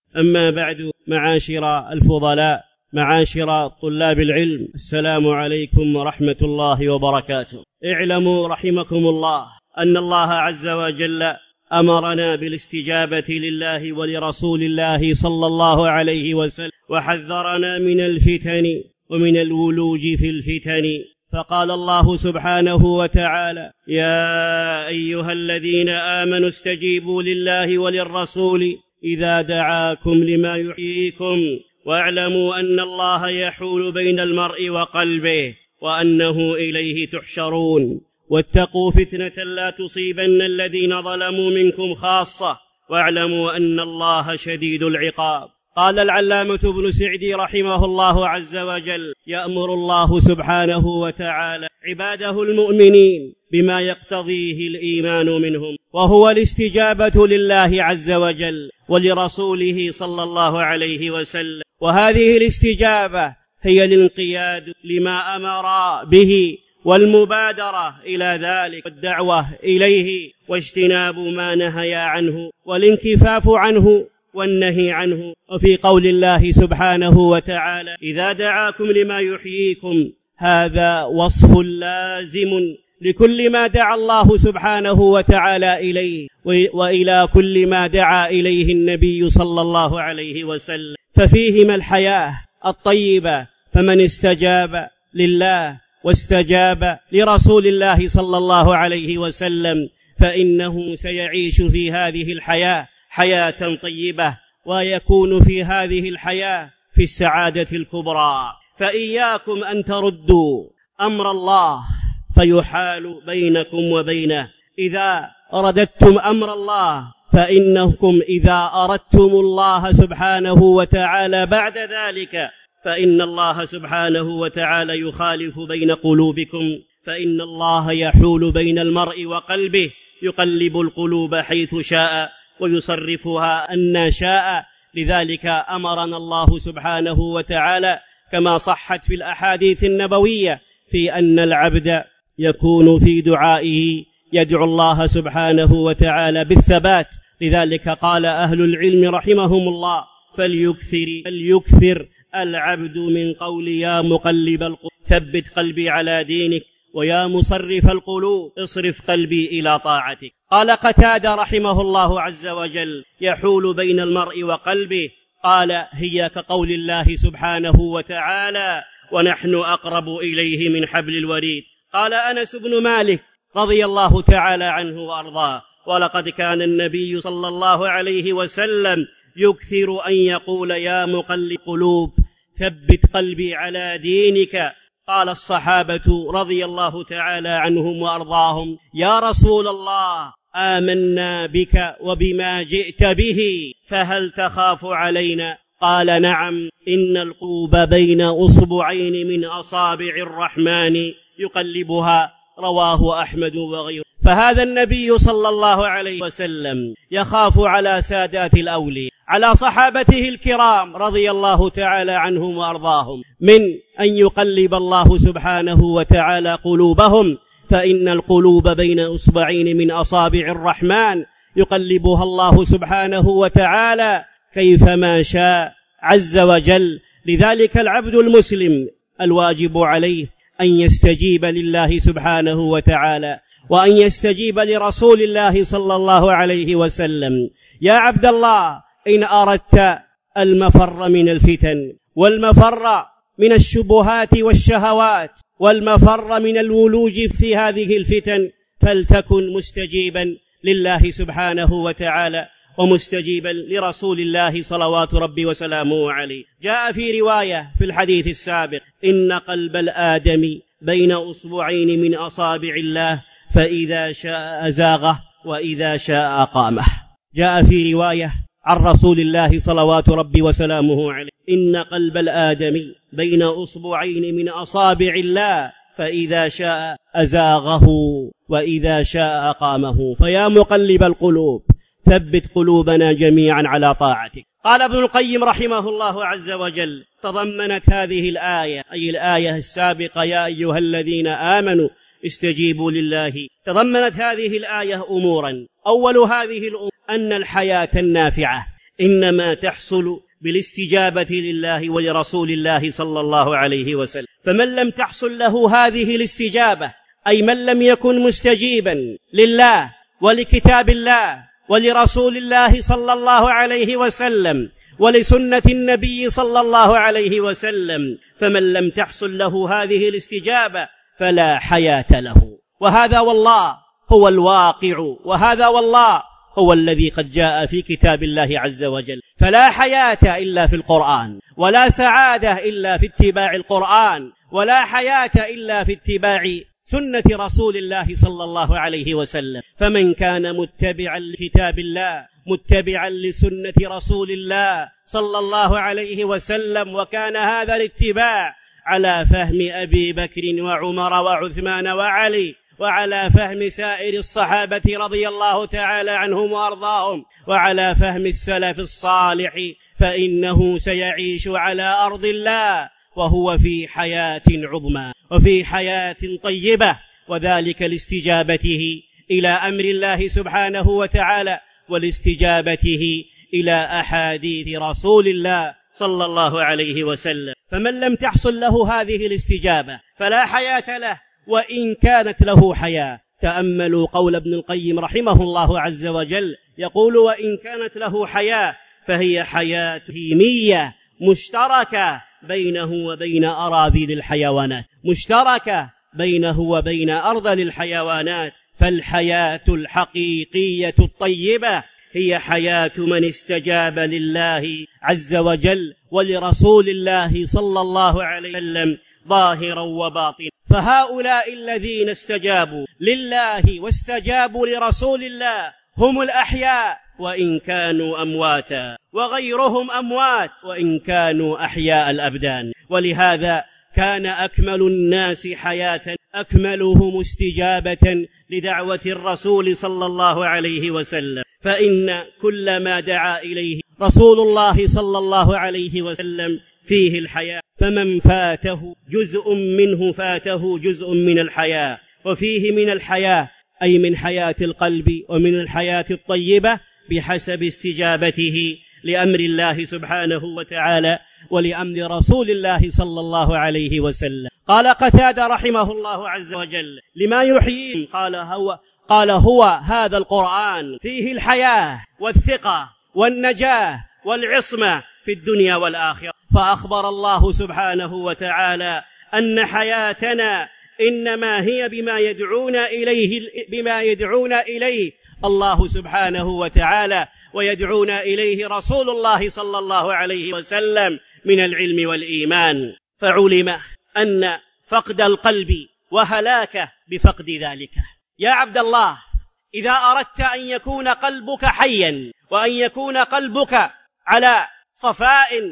أما بعد، معاشر الفضلاء، معاشر طلاب العلم، السلام عليكم ورحمة الله وبركاته. اعلموا رحمكم الله أن الله عز وجل أمرنا بالاستجابة لله ولرسول الله صلى الله عليه وسلم، وحذرنا من الفتن ومن الولوج في الفتن، فقال الله سبحانه وتعالى: يا أيها الذين آمنوا استجيبوا لله وللرسول إذا دعاكم لما يحييكم واعلموا أن الله يحول بين المرء وقلبه وأنه إليه تحشرون، واتقوا فتنة لا تصيبن الذين ظلموا منكم خاصة واعلموا أن الله شديد العقاب. قال العلامة ابن سعدي رحمه الله عز وجل: يأمر الله سبحانه وتعالى عباده المؤمنين بما يقتضيه الإيمان منهم، وهو الاستجابة لله عز وجل ولرسوله صلى الله عليه وسلم، وهذه الاستجابة هي الانقياد لما أمر به والمبادرة إلى ذلك والدعوة إليه واجتناب ما نهى عنه والانكفاف عنه والنهي عنه. وفي قول الله سبحانه وتعالى: إذا دعاكم لما يحييكم، هذا وصف لازم لكل ما دعا الله سبحانه وتعالى إليه وإلى كل ما دعا إليه النبي صلى الله عليه وسلم، ففيهما الحياة الطيبة. فمن استجاب لله واستجاب لرسول الله صلى الله عليه وسلم فإنه سيعيش في هذه الحياة حياة طيبة، ويكون في هذه الحياة في السعادة الكبرى. فإياكم أن تردوا أمر الله فيحال بينكم وبينه. إذا رددتم أمر الله فإنكم إذا أردتم الله سبحانه وتعالى بعد ذلك فإن الله سبحانه وتعالى يخالف بين قلوبكم، فإن الله يحول بين المرء وقلبه، يقلب القلوب حيث شاء ويصرفها أن شاء. لذلك أمرنا الله سبحانه وتعالى كما صحت في الأحاديث النبوية في أن العبد يكون في دعائه يدعو الله سبحانه وتعالى بالثبات. لذلك قال أهل العلم رحمهم الله: فليكثر العبد من قول يا مقلب القلوب ثبت قلبي على دينك، ويا مصرف القلوب اصرف قلبي إلى طاعتك. قال قتادة رحمه الله عز وجل: يحول بين المرء وقلبه، قال: هي كقول الله سبحانه وتعالى: ونحن أقرب إليه من حبل الوريد. قال أنس بن مالك رضي الله تعالى عنه وأرضاه: ولقد كان النبي صلى الله عليه وسلم يكثر أن يقول يا مقلب القلوب ثبت قلبي على دينك. قال الصحابة رضي الله تعالى عنهم وأرضاهم: يا رسول الله، آمنا بك وبما جئت به، فهل تخاف علينا؟ قال: نعم، إن القلوب بين أصبعين من أصابع الرحمن يقلبها. رواه أحمد وغيره. فهذا النبي صلى الله عليه وسلم يخاف على سادات الأولياء، على صحابته الكرام رضي الله تعالى عنهم وأرضاهم، من أن يقلب الله سبحانه وتعالى قلوبهم، فإن القلوب بين أصبعين من أصابع الرحمن يقلبها الله سبحانه وتعالى كيفما شاء عز وجل. لذلك العبد المسلم الواجب عليه أن يستجيب لله سبحانه وتعالى، وأن يستجيب لرسول الله صلى الله عليه وسلم. يا عبد الله، إن أردت المفر من الفتن، والمفر من الشبهات والشهوات، والمفر من الولوج في هذه الفتن، فلتكن مستجيبا لله سبحانه وتعالى ومستجيبا لرسول الله صلوات ربي وسلامه عليه. جاء في رواية في الحديث السابق: إن قلب الآدم بين أصبعين من أصابع الله، فإذا شاء أزاغه وإذا شاء أقامه. جاء في رواية عن رسول الله صلوات ربي وسلامه عليه: إن قلب الآدم بين أصبعين من أصابع الله، فإذا شاء أزاغه وإذا شاء أقامه. فيا مقلب القلوب ثبت قلوبنا جميعا على طاعتك. قال ابن القيم رحمه الله عز وجل: تضمنت هذه الآية، أي الآية السابقة يا أيها الذين آمنوا استجيبوا لله، تضمنت هذه الآية أمورا. أول هذه الأمور أن الحياة النافعة إنما تحصل بالاستجابة لله ولرسول الله صلى الله عليه وسلم. فمن لم تحصل له هذه الاستجابة، أي من لم يكن مستجيبا لله ولكتاب الله ولرسول الله صلى الله عليه وسلم ولسنة النبي صلى الله عليه وسلم، فمن لم تحصل له هذه الاستجابة فلا حياة له. وهذا والله هو الواقع، وهذا والله هو الذي قد جاء في كتاب الله عز وجل. فلا حياة إلا في القرآن، ولا سعادة إلا في اتباع القرآن، ولا حياة إلا في اتباع سنة رسول الله صلى الله عليه وسلم. فمن كان متبعا لكتاب الله متبعا لسنة رسول الله صلى الله عليه وسلم، وكان هذا الاتباع على فهم أبي بكر وعمر وعثمان وعلي، وعلى فهم سائر الصحابة رضي الله تعالى عنهم وأرضاهم، وعلى فهم السلف الصالح، فإنه سيعيش على أرض الله وهو في حياة عظمى وفي حياة طيبة، وذلك لاستجابته إلى أمر الله سبحانه وتعالى ولاستجابته إلى أحاديث رسول الله صلى الله عليه وسلم. فمن لم تحصل له هذه الاستجابة فلا حياة له، وإن كانت له حياة. تأملوا قول ابن القيم رحمه الله عز وجل، يقول: وإن كانت له حياة فهي حياة هيمية مشتركة بينه وبين أراذل الحيوانات، مشتركة بينه وبين أرذل الحيوانات. فالحياة الحقيقية الطيبة هي حياة من استجاب لله عز وجل ولرسول الله صلى الله عليه وسلم ظاهرا وباطنا. فهؤلاء الذين استجابوا لله واستجابوا لرسول الله هم الأحياء وإن كانوا أمواتا، وغيرهم أموات وإن كانوا أحياء الأبدان. ولهذا كان أكمل الناس حياة أكملهم استجابة لدعوة الرسول صلى الله عليه وسلم. فإن كل ما دعا إليه رسول الله صلى الله عليه وسلم فيه الحياة، فمن فاته جزء منه فاته جزء من الحياة. وفيه من الحياة أي من حياة القلب ومن الحياة الطيبة بحسب استجابته لأمر الله سبحانه وتعالى ولأمر رسول الله صلى الله عليه وسلم. قال قتادة رحمه الله عز وجل: لما يحيي؟ قال هو هذا القرآن فيه الحياة والثقة والنجاة والعصمة في الدنيا والآخرة. فأخبر الله سبحانه وتعالى أن حياتنا إنما هي بما يدعون إليه الله سبحانه وتعالى ويدعون إليه رسول الله صلى الله عليه وسلم من العلم والإيمان. فعلم أن فقد القلب وهلاكه بفقد ذلك. يا عبد الله، إذا أردت أن يكون قلبك حيا وأن يكون قلبك على صفاء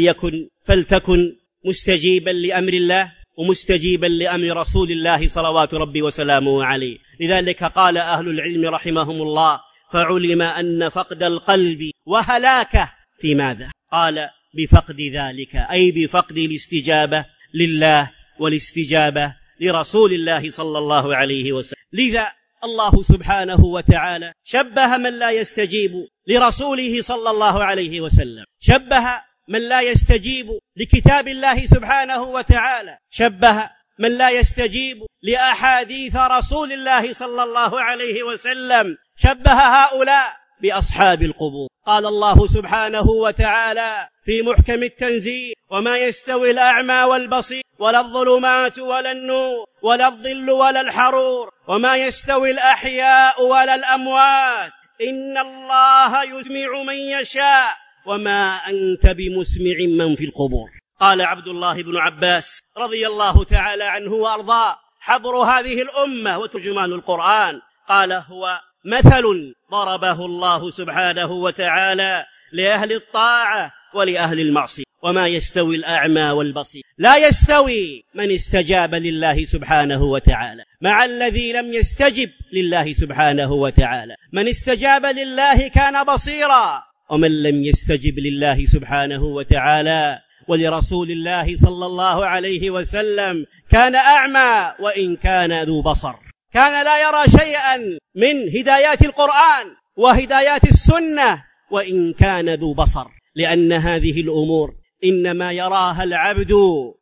فلتكن مستجيبا لأمر الله ومستجيبا لأمر رسول الله صلوات ربي وسلامه عليه. لذلك قال أهل العلم رحمهم الله: فعلم أن فقد القلب وهلاكه في ماذا؟ قال: بفقد ذلك، أي بفقد الاستجابة لله والاستجابة لرسول الله صلى الله عليه وسلم. لذا الله سبحانه وتعالى شبه من لا يستجيب لرسوله صلى الله عليه وسلم، شبه من لا يستجيب لكتاب الله سبحانه وتعالى، شبه من لا يستجيب لأحاديث رسول الله صلى الله عليه وسلم، شبه هؤلاء بأصحاب القبور. قال الله سبحانه وتعالى في محكم التنزيل: وما يستوي الأعمى والبصير ولا الظلمات ولا النور ولا الظل ولا الحرور وما يستوي الأحياء ولا الأموات إن الله يسمع من يشاء وما أنت بمسمع من في القبور. قال عبد الله بن عباس رضي الله تعالى عنه وأرضاه حبر هذه الأمة وترجمان القرآن، قال: هو مثل ضربه الله سبحانه وتعالى لأهل الطاعة ولأهل المعصية. وما يستوي الأعمى والبصير، لا يستوي من استجاب لله سبحانه وتعالى مع الذي لم يستجب لله سبحانه وتعالى. من استجاب لله كان بصيرا، ومن لم يستجب لله سبحانه وتعالى ولرسول الله صلى الله عليه وسلم كان أعمى وإن كان ذو بصر، كان لا يرى شيئا من هدايات القرآن وهدايات السنة وإن كان ذو بصر، لأن هذه الأمور إنما يراها العبد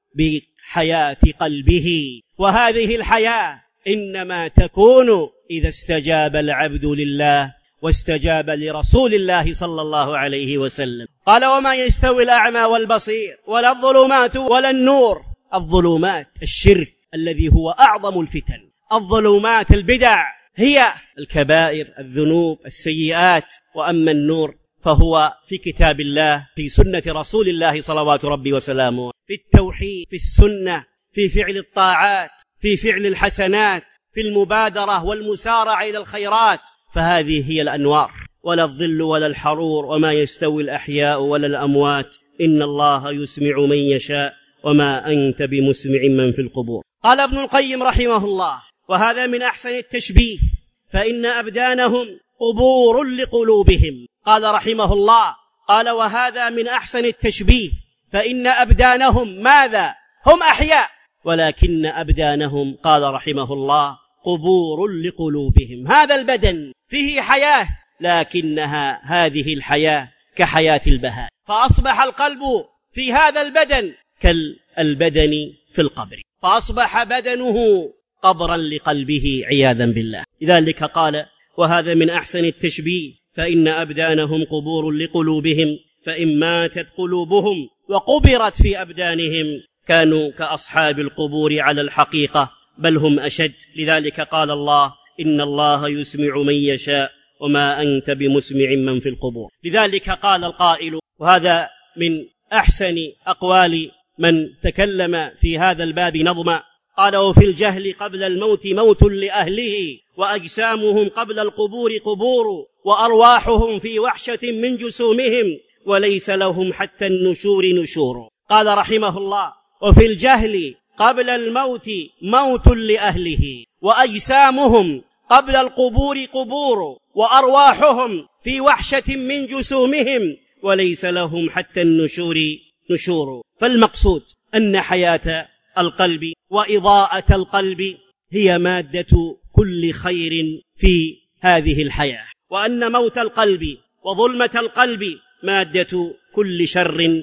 بحياة قلبه، وهذه الحياة إنما تكون إذا استجاب العبد لله واستجاب لرسول الله صلى الله عليه وسلم. قال: وما يستوي الأعمى والبصير ولا الظلمات ولا النور. الظلمات الشرك الذي هو أعظم الفتن، الظلمات البدع هي الكبائر الذنوب السيئات، وأما النور فهو في كتاب الله، في سنة رسول الله صلوات ربي وسلامه، في التوحيد، في السنة، في فعل الطاعات، في فعل الحسنات، في المبادرة والمسارعة إلى الخيرات، فهذه هي الأنوار. ولا الظل ولا الحرور وما يستوي الأحياء ولا الأموات إن الله يسمع من يشاء وما أنت بمسمع من في القبور. قال ابن القيم رحمه الله: وهذا من أحسن التشبيه، فإن أبدانهم قبور لقلوبهم. قال رحمه الله: قال: وهذا من أحسن التشبيه، فإن أبدانهم ماذا؟ هم أحياء، ولكن أبدانهم، قال رحمه الله، قبور لقلوبهم. هذا البدن فيه حياة، لكنها هذه الحياة كحياة البهائم، فأصبح القلب في هذا البدن كالبدن في القبر، فأصبح بدنه قبرا لقلبه عياذا بالله. لذلك قال: وهذا من أحسن التشبيه، فإن أبدانهم قبور لقلوبهم، فإن ماتت قلوبهم وقبرت في أبدانهم كانوا كأصحاب القبور على الحقيقة، بل هم أشد. لذلك قال الله: إن الله يسمع من يشاء وما أنت بمسمع من في القبور. لذلك قال القائل، وهذا من أحسن أقوال من تكلم في هذا الباب نظما، قال: وفي الجهل قبل الموت موت لأهله، وأجسامهم قبل القبور قبور، وأرواحهم في وحشة من جسومهم، وليس لهم حتى النشور نشور. قال رحمه الله: وفي الجهل قبل الموت موت لأهله، وأجسامهم قبل القبور قبور، وأرواحهم في وحشة من جسومهم، وليس لهم حتى النشور نشور. فالمقصود أن حياة القلب وإضاءة القلب هي مادة كل خير في هذه الحياة، وأن موت القلب وظلمة القلب مادة كل شر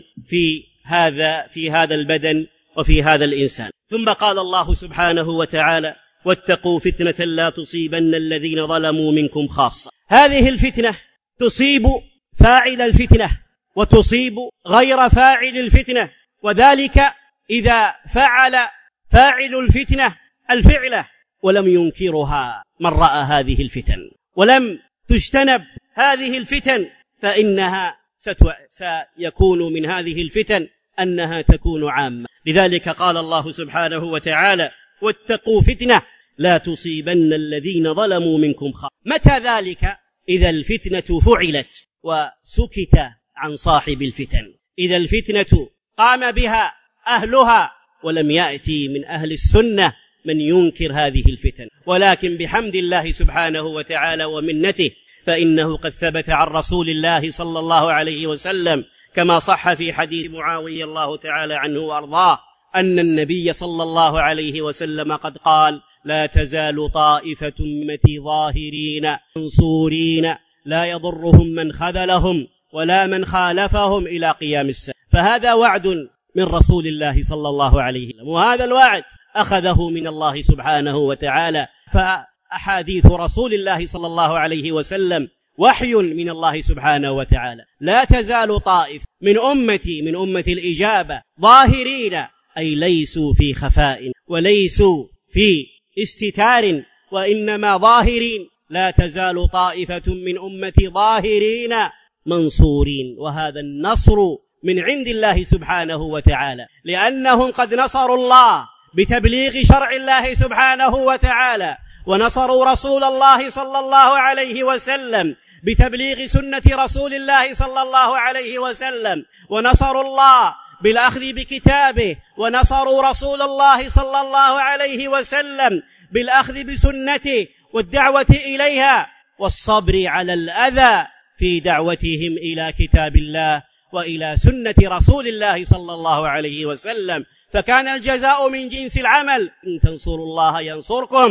في هذا البدن وفي هذا الإنسان. ثم قال الله سبحانه وتعالى: واتقوا فتنة لا تصيبن الذين ظلموا منكم خاصة. هذه الفتنة تصيب فاعل الفتنة وتصيب غير فاعل الفتنة، وذلك إذا فعل فاعل الفتنة الفعلة ولم ينكرها من رأى هذه الفتن ولم تجتنب هذه الفتن، فإنها سيكون من هذه الفتن أنها تكون عامة. لذلك قال الله سبحانه وتعالى: واتقوا فتنة لا تصيبن الذين ظلموا منكم خاصة. متى ذلك؟ إذا الفتنة فعلت وسكت عن صاحب الفتن، إذا الفتنة قام بها أهلها ولم يأتي من أهل السنة من ينكر هذه الفتن. ولكن بحمد الله سبحانه وتعالى ومنته، فإنه قد ثبت عن رسول الله صلى الله عليه وسلم كما صح في حديث معاوية الله تعالى عنه وأرضاه أن النبي صلى الله عليه وسلم قد قال: لا تزال طائفة أمتي ظاهرين منصورين لا يضرهم من خذلهم ولا من خالفهم إلى قيام الساعة. فهذا وعد من رسول الله صلى الله عليه وسلم، وهذا الوعد أخذه من الله سبحانه وتعالى. فأحاديث رسول الله صلى الله عليه وسلم وحي من الله سبحانه وتعالى. لا تزال طائف من أمة الإجابة ظاهرين، أي ليسوا في خفاء وليسوا في استتار، وإنما ظاهرين. لا تزال طائفة من أمتي ظاهرين منصورين، وهذا النصر من عند الله سبحانه وتعالى، لأنهم قد نصروا الله بتبليغ شرع الله سبحانه وتعالى، ونصروا رسول الله صلى الله عليه وسلم بتبليغ سنة رسول الله صلى الله عليه وسلم، ونصروا الله بالأخذ بكتابه، ونصروا رسول الله صلى الله عليه وسلم بالأخذ بسنته والدعوة إليها والصبر على الأذى في دعوتهم إلى كتاب الله وإلى سنة رسول الله صلى الله عليه وسلم. فكان الجزاء من جنس العمل: إن تنصروا الله ينصركم،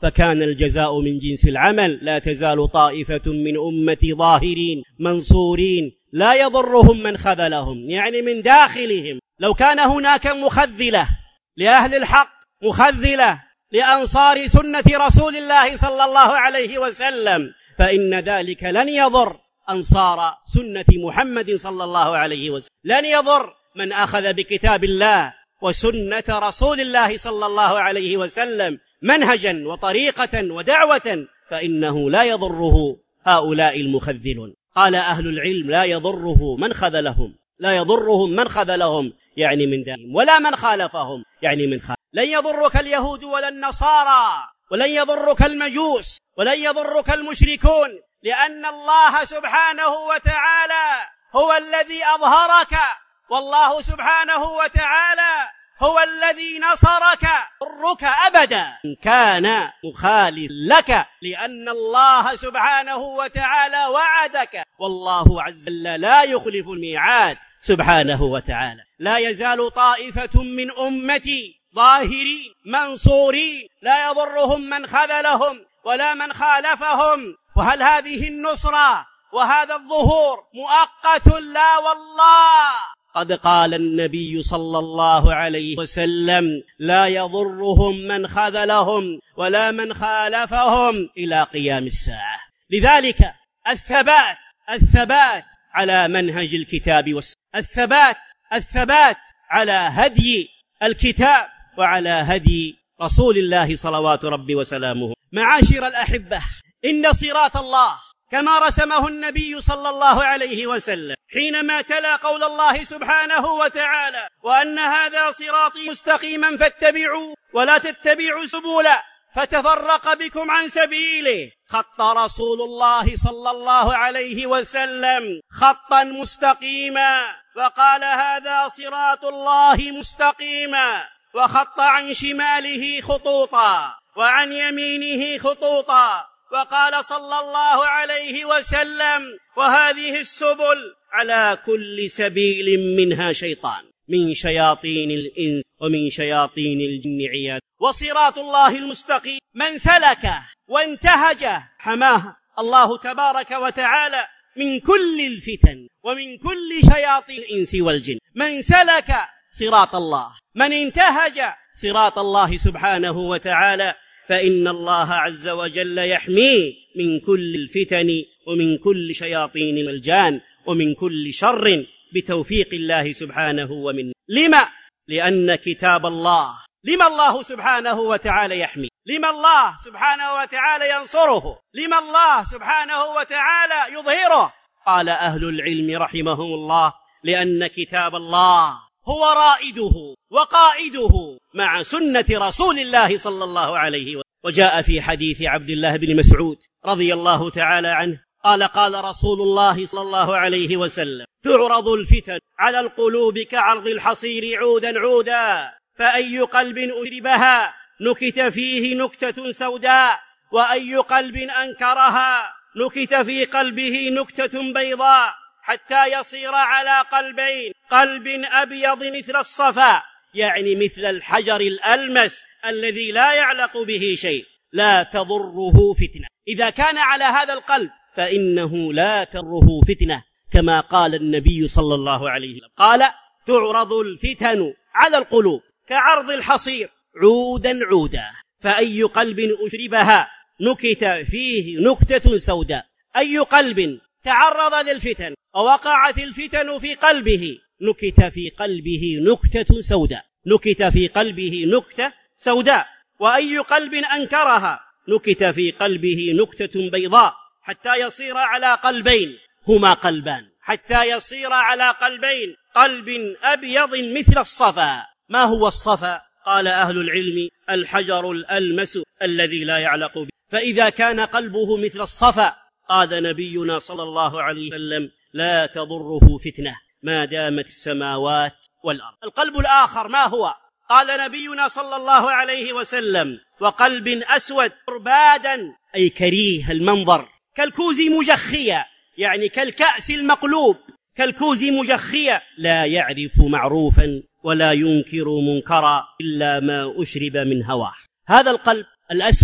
فكان الجزاء من جنس العمل. لا تزال طائفة من أمتي ظاهرين منصورين لا يضرهم من خذلهم، يعني من داخلهم. لو كان هناك مخذلة لأهل الحق، مخذلة لأنصار سنة رسول الله صلى الله عليه وسلم، فإن ذلك لن يضر أنصار سنة محمد صلى الله عليه وسلم، لن يضر من أخذ بكتاب الله وسنة رسول الله صلى الله عليه وسلم منهجا وطريقة ودعوة، فإنه لا يضره هؤلاء المخذلون. قال أهل العلم: لا يضره من خذلهم، لا يضرهم من خذلهم يعني من دائم، ولا من خالفهم يعني من خالف. لن يضرك اليهود ولا النصارى، ولن يضرك المجوس، ولن يضرك المشركون، لأن الله سبحانه وتعالى هو الذي أظهرك، والله سبحانه وتعالى هو الذي نصرك. ضرك أبدا إن كان مخالف لك، لأن الله سبحانه وتعالى وعدك، والله عز وجل لا يخلف الميعاد سبحانه وتعالى. لا يزال طائفة من أمتي ظاهرين منصورين لا يضرهم من خذلهم ولا من خالفهم. وهل هذه النصرة وهذا الظهور مؤقت؟ لا والله، قد قال النبي صلى الله عليه وسلم: لا يضرهم من خذلهم ولا من خالفهم إلى قيام الساعة. لذلك الثبات على منهج الكتاب والسنة، الثبات على هدي الكتاب وعلى هدي رسول الله صلوات ربي وسلامه. معاشر الأحبة، إن صراط الله كما رسمه النبي صلى الله عليه وسلم حينما تلا قول الله سبحانه وتعالى: وأن هذا صراطي مستقيما فاتبعوا ولا تتبعوا سبلا فتفرق بكم عن سبيله. خط رسول الله صلى الله عليه وسلم خطا مستقيما وقال: هذا صراط الله مستقيما، وخط عن شماله خطوطا وعن يمينه خطوطا، وقال صلى الله عليه وسلم: وهذه السبل على كل سبيل منها شيطان من شياطين الإنس ومن شياطين الجن عياذ. وصراط الله المستقيم من سلكه وانتهجه حماه الله تبارك وتعالى من كل الفتن ومن كل شياطين الإنس والجن. من سلك صراط الله، من انتهج صراط الله سبحانه وتعالى، فإن الله عز وجل يحميه من كل الفتن ومن كل شياطين الجان ومن كل شر بتوفيق الله سبحانه ومنه. لما؟ لأن كتاب الله، لما الله سبحانه وتعالى يحمي، لما الله سبحانه وتعالى ينصره، لما الله سبحانه وتعالى يظهره. قال أهل العلم رحمهم الله: لأن كتاب الله هو رائده وقائده مع سنة رسول الله صلى الله عليه وسلم. وجاء في حديث عبد الله بن مسعود رضي الله تعالى عنه قال: قال رسول الله صلى الله عليه وسلم: تعرض الفتن على القلوب كعرض الحصير عودا عودا، فأي قلب أشربها نكت فيه نكتة سوداء، وأي قلب أنكرها نكت في قلبه نكتة بيضاء، حتى يصير على قلبين: قلب أبيض مثل الصفا، يعني مثل الحجر الألمس الذي لا يعلق به شيء، لا تضره فتنة. إذا كان على هذا القلب فإنه لا تضره فتنة، كما قال النبي صلى الله عليه وسلم، قال: تعرض الفتن على القلوب كعرض الحصير عودا عودا، فأي قلب أشربها نكت فيه نكتة سوداء. أي قلب تعرض للفتن ووقعت الفتن في قلبه نكت في قلبه نكتة سوداء، نكت في قلبه نكتة سوداء. وأي قلب أنكرها نكت في قلبه نكتة بيضاء، حتى يصير على قلبين، هما قلبان، حتى يصير على قلبين: قلب أبيض مثل الصفا. ما هو الصفا؟ قال أهل العلم: الحجر الألمس الذي لا يعلق به. فإذا كان قلبه مثل الصفا، قال نبينا صلى الله عليه وسلم: لا تضره فتنة ما دامت السماوات والأرض. القلب الآخر ما هو؟ قال نبينا صلى الله عليه وسلم: وقلب أسود ربادا، أي كريه المنظر، كالكوز مجخية، يعني كالكأس المقلوب، كالكوز مجخية، لا يعرف معروفا ولا ينكر منكرا إلا ما أشرب من هواه. هذا القلب الأسود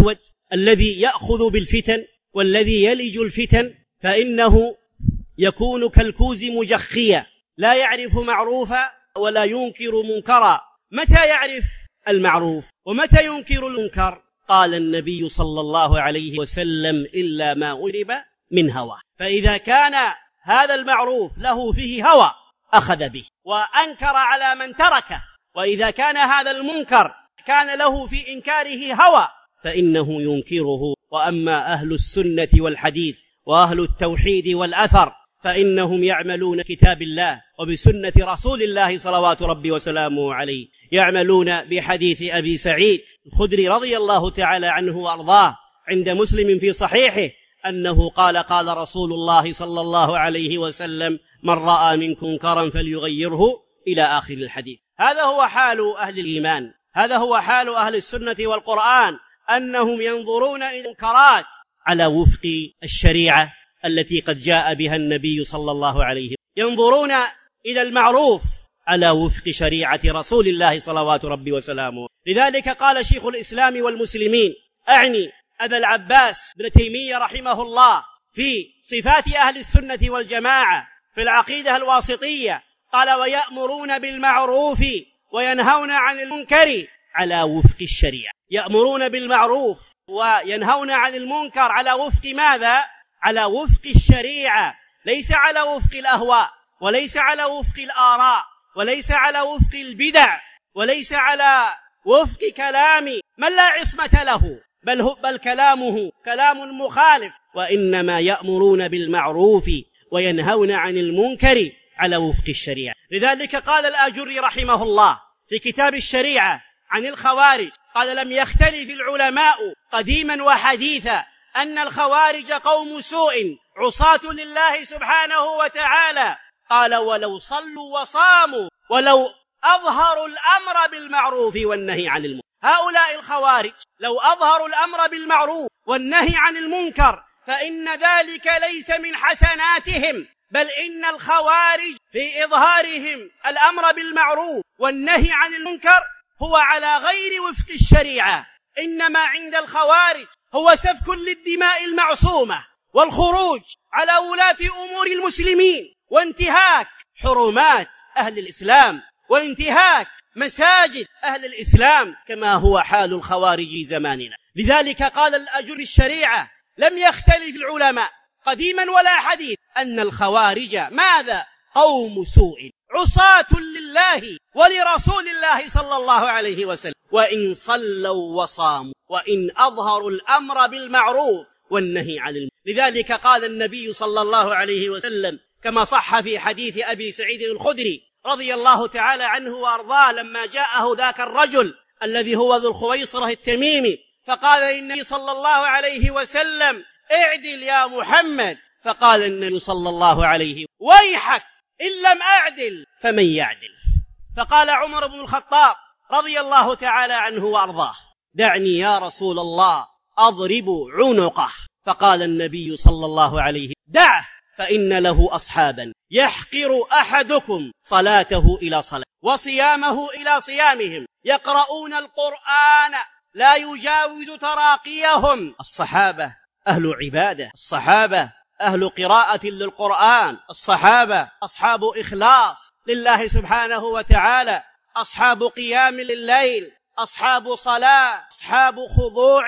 الذي يأخذ بالفتن والذي يلج الفتن فإنه يكون كالكوز مجخيا، لا يعرف معروفا ولا ينكر منكرا. متى يعرف المعروف ومتى ينكر المنكر؟ قال النبي صلى الله عليه وسلم: إلا ما أشرب من هوى. فإذا كان هذا المعروف له فيه هوى أخذ به وأنكر على من تركه، وإذا كان هذا المنكر كان له في إنكاره هوى فإنه ينكره. وأما أهل السنة والحديث وأهل التوحيد والأثر فإنهم يعملون كتاب الله وبسنة رسول الله صلوات ربي وسلامه عليه، يعملون بحديث أبي سعيد الخدري رضي الله تعالى عنه وأرضاه عند مسلم في صحيحه أنه قال: قال رسول الله صلى الله عليه وسلم: من رأى منكم منكرا فليغيره، إلى آخر الحديث. هذا هو حال أهل الإيمان، هذا هو حال أهل السنة والقرآن، أنهم ينظرون إلى المنكرات على وفق الشريعة التي قد جاء بها النبي صلى الله عليه وسلم، ينظرون إلى المعروف على وفق شريعة رسول الله صلوات ربي وسلامه. لذلك قال شيخ الإسلام والمسلمين، أعني أبا العباس بن تيمية رحمه الله، في صفات أهل السنة والجماعة في العقيدة الواسطية، قال: ويأمرون بالمعروف وينهون عن المنكر على وفق الشريعة. يأمرون بالمعروف وينهون عن المنكر على وفق ماذا؟ على وفق الشريعة، ليس على وفق الأهواء، وليس على وفق الآراء، وليس على وفق البدع، وليس على وفق كلام من لا عصمة له، بل كلامه كلام مخالف، وإنما يأمرون بالمعروف وينهون عن المنكر على وفق الشريعة. لذلك قال الآجري رحمه الله في كتاب الشريعة عن الخوارج، قال: لم يختلف العلماء قديما وحديثا أن الخوارج قوم سوء عصاة لله سبحانه وتعالى. قال: ولو صلوا وصاموا ولو أظهروا الأمر بالمعروف والنهي عن المنكر. هؤلاء الخوارج لو أظهروا الأمر بالمعروف والنهي عن المنكر فإن ذلك ليس من حسناتهم، بل إن الخوارج في إظهارهم الأمر بالمعروف والنهي عن المنكر هو على غير وفق الشريعة. إنما عند الخوارج هو سفك للدماء المعصومة والخروج على ولاة أمور المسلمين وانتهاك حرمات أهل الإسلام وانتهاك مساجد أهل الإسلام، كما هو حال الخوارج زماننا. لذلك قال الأجر الشريعة: لم يختلف العلماء قديما ولا حديث أن الخوارج ماذا؟ قوم سوء عصاة لله ولرسول الله صلى الله عليه وسلم، وإن صلوا وصاموا وإن أظهروا الأمر بالمعروف والنهي عن المنكر. لذلك قال النبي صلى الله عليه وسلم كما صح في حديث أبي سعيد الخدري رضي الله تعالى عنه وأرضاه، لما جاءه ذاك الرجل الذي هو ذو الخويصرة التميمي، فقال النبي صلى الله عليه وسلم: اعدل يا محمد. فقال النبي صلى الله عليه وسلم: ويحك إن لم أعدل فمن يعدل. فقال عمر بن الخطاب رضي الله تعالى عنه وأرضاه: دعني يا رسول الله أضرب عنقه. فقال النبي صلى الله عليه وسلم: دعه فإن له أصحابا يحقر أحدكم صلاته إلى صلاة وصيامه إلى صيامهم، يقرؤون القرآن لا يجاوز تراقيهم. الصحابة أهل عبادة، الصحابة أهل قراءة للقرآن، الصحابة أصحاب إخلاص لله سبحانه وتعالى، أصحاب قيام لليل، أصحاب صلاة، أصحاب خضوع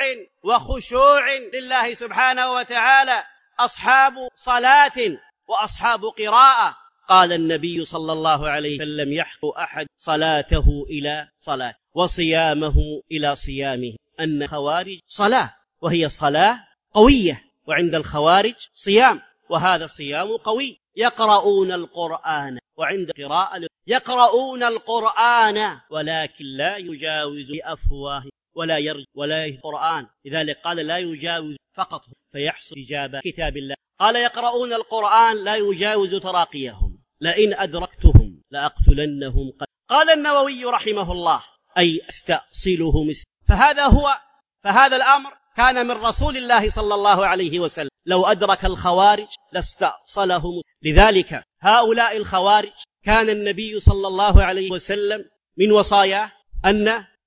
وخشوع لله سبحانه وتعالى، أصحاب صلاة وأصحاب قراءة. قال النبي صلى الله عليه وسلم: يحق أحد صلاته إلى صلاة وصيامه إلى صيامه. أن الخوارج صلاة وهي صلاة قوية، وعند الخوارج صيام وهذا صيام قوي. يقرؤون القرآن، وعند قراءة يقرؤون القرآن ولكن لا يجاوز بأفواه ولا يرجع ولا القرآن. لذلك قال: لا يجاوز فقط فيحصل إجابة كتاب الله. قال: يقرؤون القرآن لا يجاوز تراقيهم، لئن أدركتهم لأقتلنهم. قال النووي رحمه الله: أي أستأصلهم. فهذا الأمر كان من رسول الله صلى الله عليه وسلم، لو أدرك الخوارج لاستأصلهم. لذلك هؤلاء الخوارج كان النبي صلى الله عليه وسلم من وصاياه أن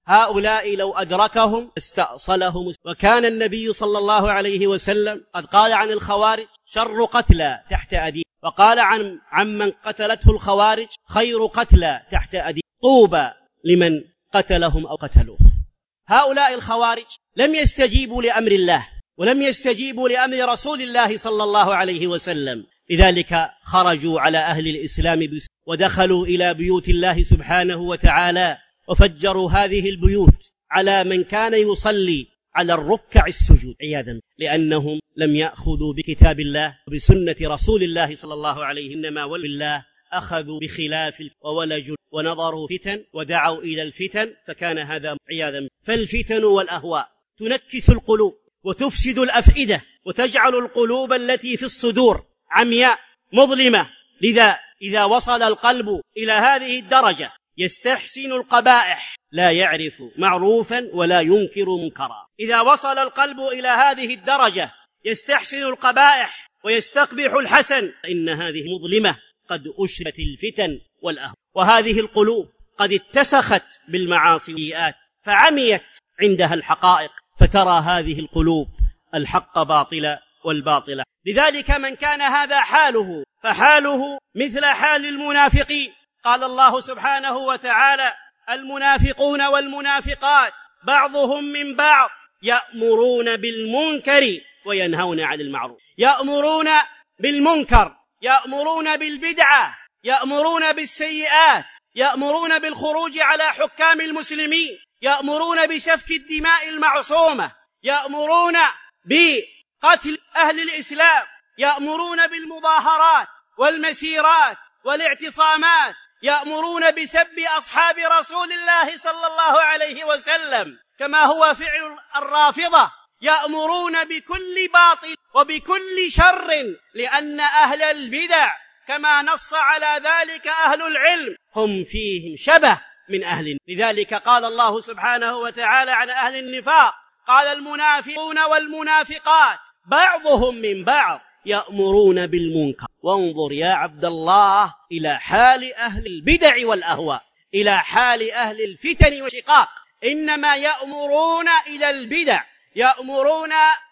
هؤلاء لو أدركهم استأصلهم. وكان النبي صلى الله عليه وسلم قد قال عن الخوارج شر قتلى تحت أديم، وقال عمن قتلته الخوارج خير قتلى تحت أديم، طوبى لمن قتلهم أو قتلوه. هؤلاء الخوارج لم يستجيبوا لأمر الله ولم يستجيبوا لأمر رسول الله صلى الله عليه وسلم، لذلك خرجوا على أهل الإسلام ودخلوا إلى بيوت الله سبحانه وتعالى وفجروا هذه البيوت على من كان يصلي على الركع السجود عياذا، لأنهم لم يأخذوا بكتاب الله وبسنة رسول الله صلى الله عليه وسلم، إنما بالله أخذوا بخلاف وولجوا ونظروا فتن ودعوا إلى الفتن، فكان هذا عياذا. فالفتن والأهواء تنكس القلوب وتفسد الأفئدة وتجعل القلوب التي في الصدور عمياء مظلمة. لذا إذا وصل القلب إلى هذه الدرجة يستحسن القبائح، لا يعرف معروفا ولا ينكر منكرا. إذا وصل القلب إلى هذه الدرجة يستحسن القبائح ويستقبح الحسن، إن هذه مظلمة قد أشرت الفتن والأهواء، وهذه القلوب قد اتسخت بالمعاصي والسيئات فعميت عندها الحقائق، فترى هذه القلوب الحق باطلا والباطل. لذلك من كان هذا حاله فحاله مثل حال المنافقين. قال الله سبحانه وتعالى: المنافقون والمنافقات بعضهم من بعض يأمرون بالمنكر وينهون عن المعروف. يأمرون بالمنكر، يأمرون بالبدعة، يأمرون بالسيئات، يأمرون بالخروج على حكام المسلمين، يأمرون بسفك الدماء المعصومة، يأمرون بقتل أهل الإسلام، يأمرون بالمظاهرات والمسيرات والاعتصامات، يأمرون بسب أصحاب رسول الله صلى الله عليه وسلم كما هو فعل الرافضة، يأمرون بكل باطل وبكل شر، لأن أهل البدع كما نص على ذلك أهل العلم هم فيهم شبه من أهل. لذلك قال الله سبحانه وتعالى عن أهل النفاق: قال المنافقون والمنافقات بعضهم من بعض يأمرون بالمنكر. وانظر يا عبد الله إلى حال أهل البدع والأهواء، إلى حال أهل الفتن والشقاق، إنما يأمرون إلى البدع، يأمرون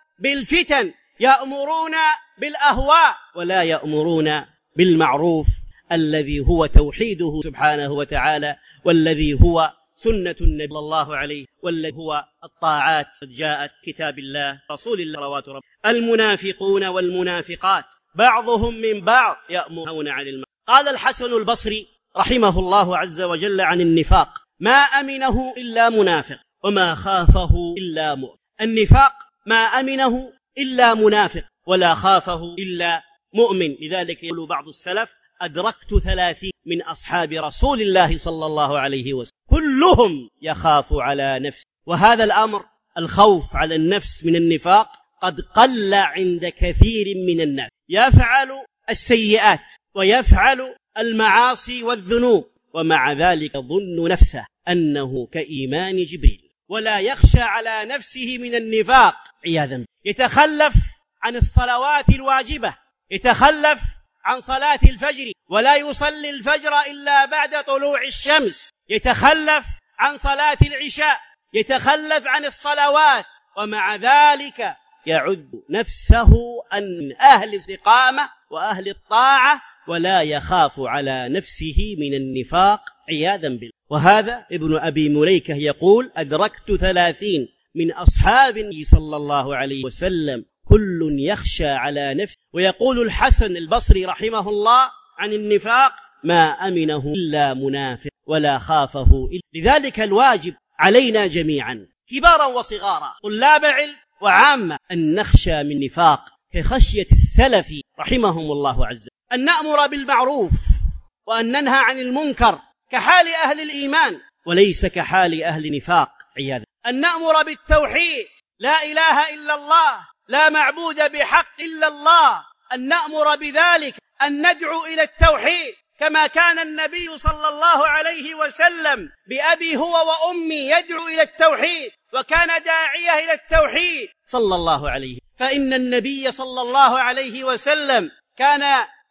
بالفتن، يأمرون بالأهواء، ولا يأمرون بالمعروف الذي هو توحيده سبحانه وتعالى، والذي هو سنة النبي صلى الله عليه، والذي هو الطاعات جاءت كتاب الله رسول الله صلوات ربه. المنافقون والمنافقات بعضهم من بعض يأمرون عن المعروف. قال الحسن البصري رحمه الله عز وجل عن النفاق: ما أمنه إلا منافق وما خافه إلا مؤمن. النفاق ما أمنه إلا منافق ولا خافه إلا مؤمن. لذلك يقول بعض السلف: أدركت 30 من أصحاب رسول الله صلى الله عليه وسلم كلهم يخاف على نفسه. وهذا الأمر، الخوف على النفس من النفاق، قد قل عند كثير من الناس. يفعل السيئات ويفعل المعاصي والذنوب، ومع ذلك يظن نفسه أنه كإيمان جبريل، ولا يخشى على نفسه من النفاق عياذا بالله. يتخلف عن الصلوات الواجبة، يتخلف عن صلاة الفجر، ولا يصلي الفجر إلا بعد طلوع الشمس، يتخلف عن صلاة العشاء، يتخلف عن الصلوات، ومع ذلك يعد نفسه أن أهل الاستقامة وأهل الطاعة، ولا يخاف على نفسه من النفاق عياذا بالله. وهذا ابن أبي مليكة يقول: أدركت 30 من أصحاب النبي صلى الله عليه وسلم كل يخشى على نفسه. ويقول الحسن البصري رحمه الله عن النفاق: ما أمنه إلا منافق ولا خافه إلا. لذلك الواجب علينا جميعا كبارا وصغارا، طلاب علم وعامة، أن نخشى من نفاق كخشية السلف رحمهم الله عز وجل، أن نأمر بالمعروف وأن ننهى عن المنكر كحال أهل الإيمان، وليس كحال أهل نفاق عياذا. أن نأمر بالتوحيد، لا إله إلا الله، لا معبود بحق إلا الله، أن نأمر بذلك، أن ندعو إلى التوحيد كما كان النبي صلى الله عليه وسلم بأبي هو وأمي يدعو إلى التوحيد، وكان داعية إلى التوحيد صلى الله عليه. فإن النبي صلى الله عليه وسلم كان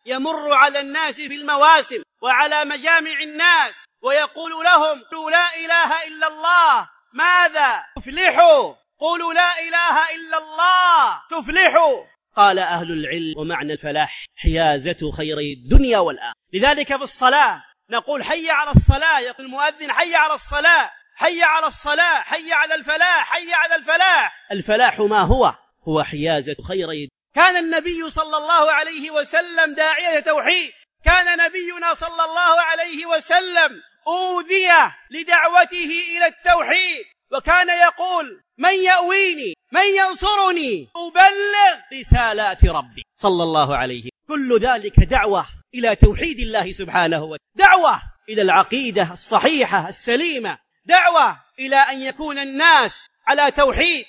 يمر على الناس في المواسم وعلى مجامع الناس ويقول لهم: قولوا لا إله إلا الله ماذا تفلحوا، قولوا لا إله إلا الله تفلحوا. قال أهل العلم: ومعنى الفلاح حيازة خيري الدنيا والآخرة. لذلك في الصلاة نقول: حي على الصلاة، يقول المؤذن: حي على الصلاة، حي على الصلاة، حي على الفلاح، حي على الفلاح. الفلاح ما هو؟ هو حيازة خيري. كان النبي صلى الله عليه وسلم داعية توحيد، كان نبينا صلى الله عليه وسلم أوذي لدعوته إلى التوحيد، وكان يقول: من يأويني، من ينصرني، أبلغ رسالات ربي صلى الله عليه وسلم. كل ذلك دعوة إلى توحيد الله سبحانه وتعالى، دعوة إلى العقيدة الصحيحة السليمة، دعوة إلى أن يكون الناس على توحيد،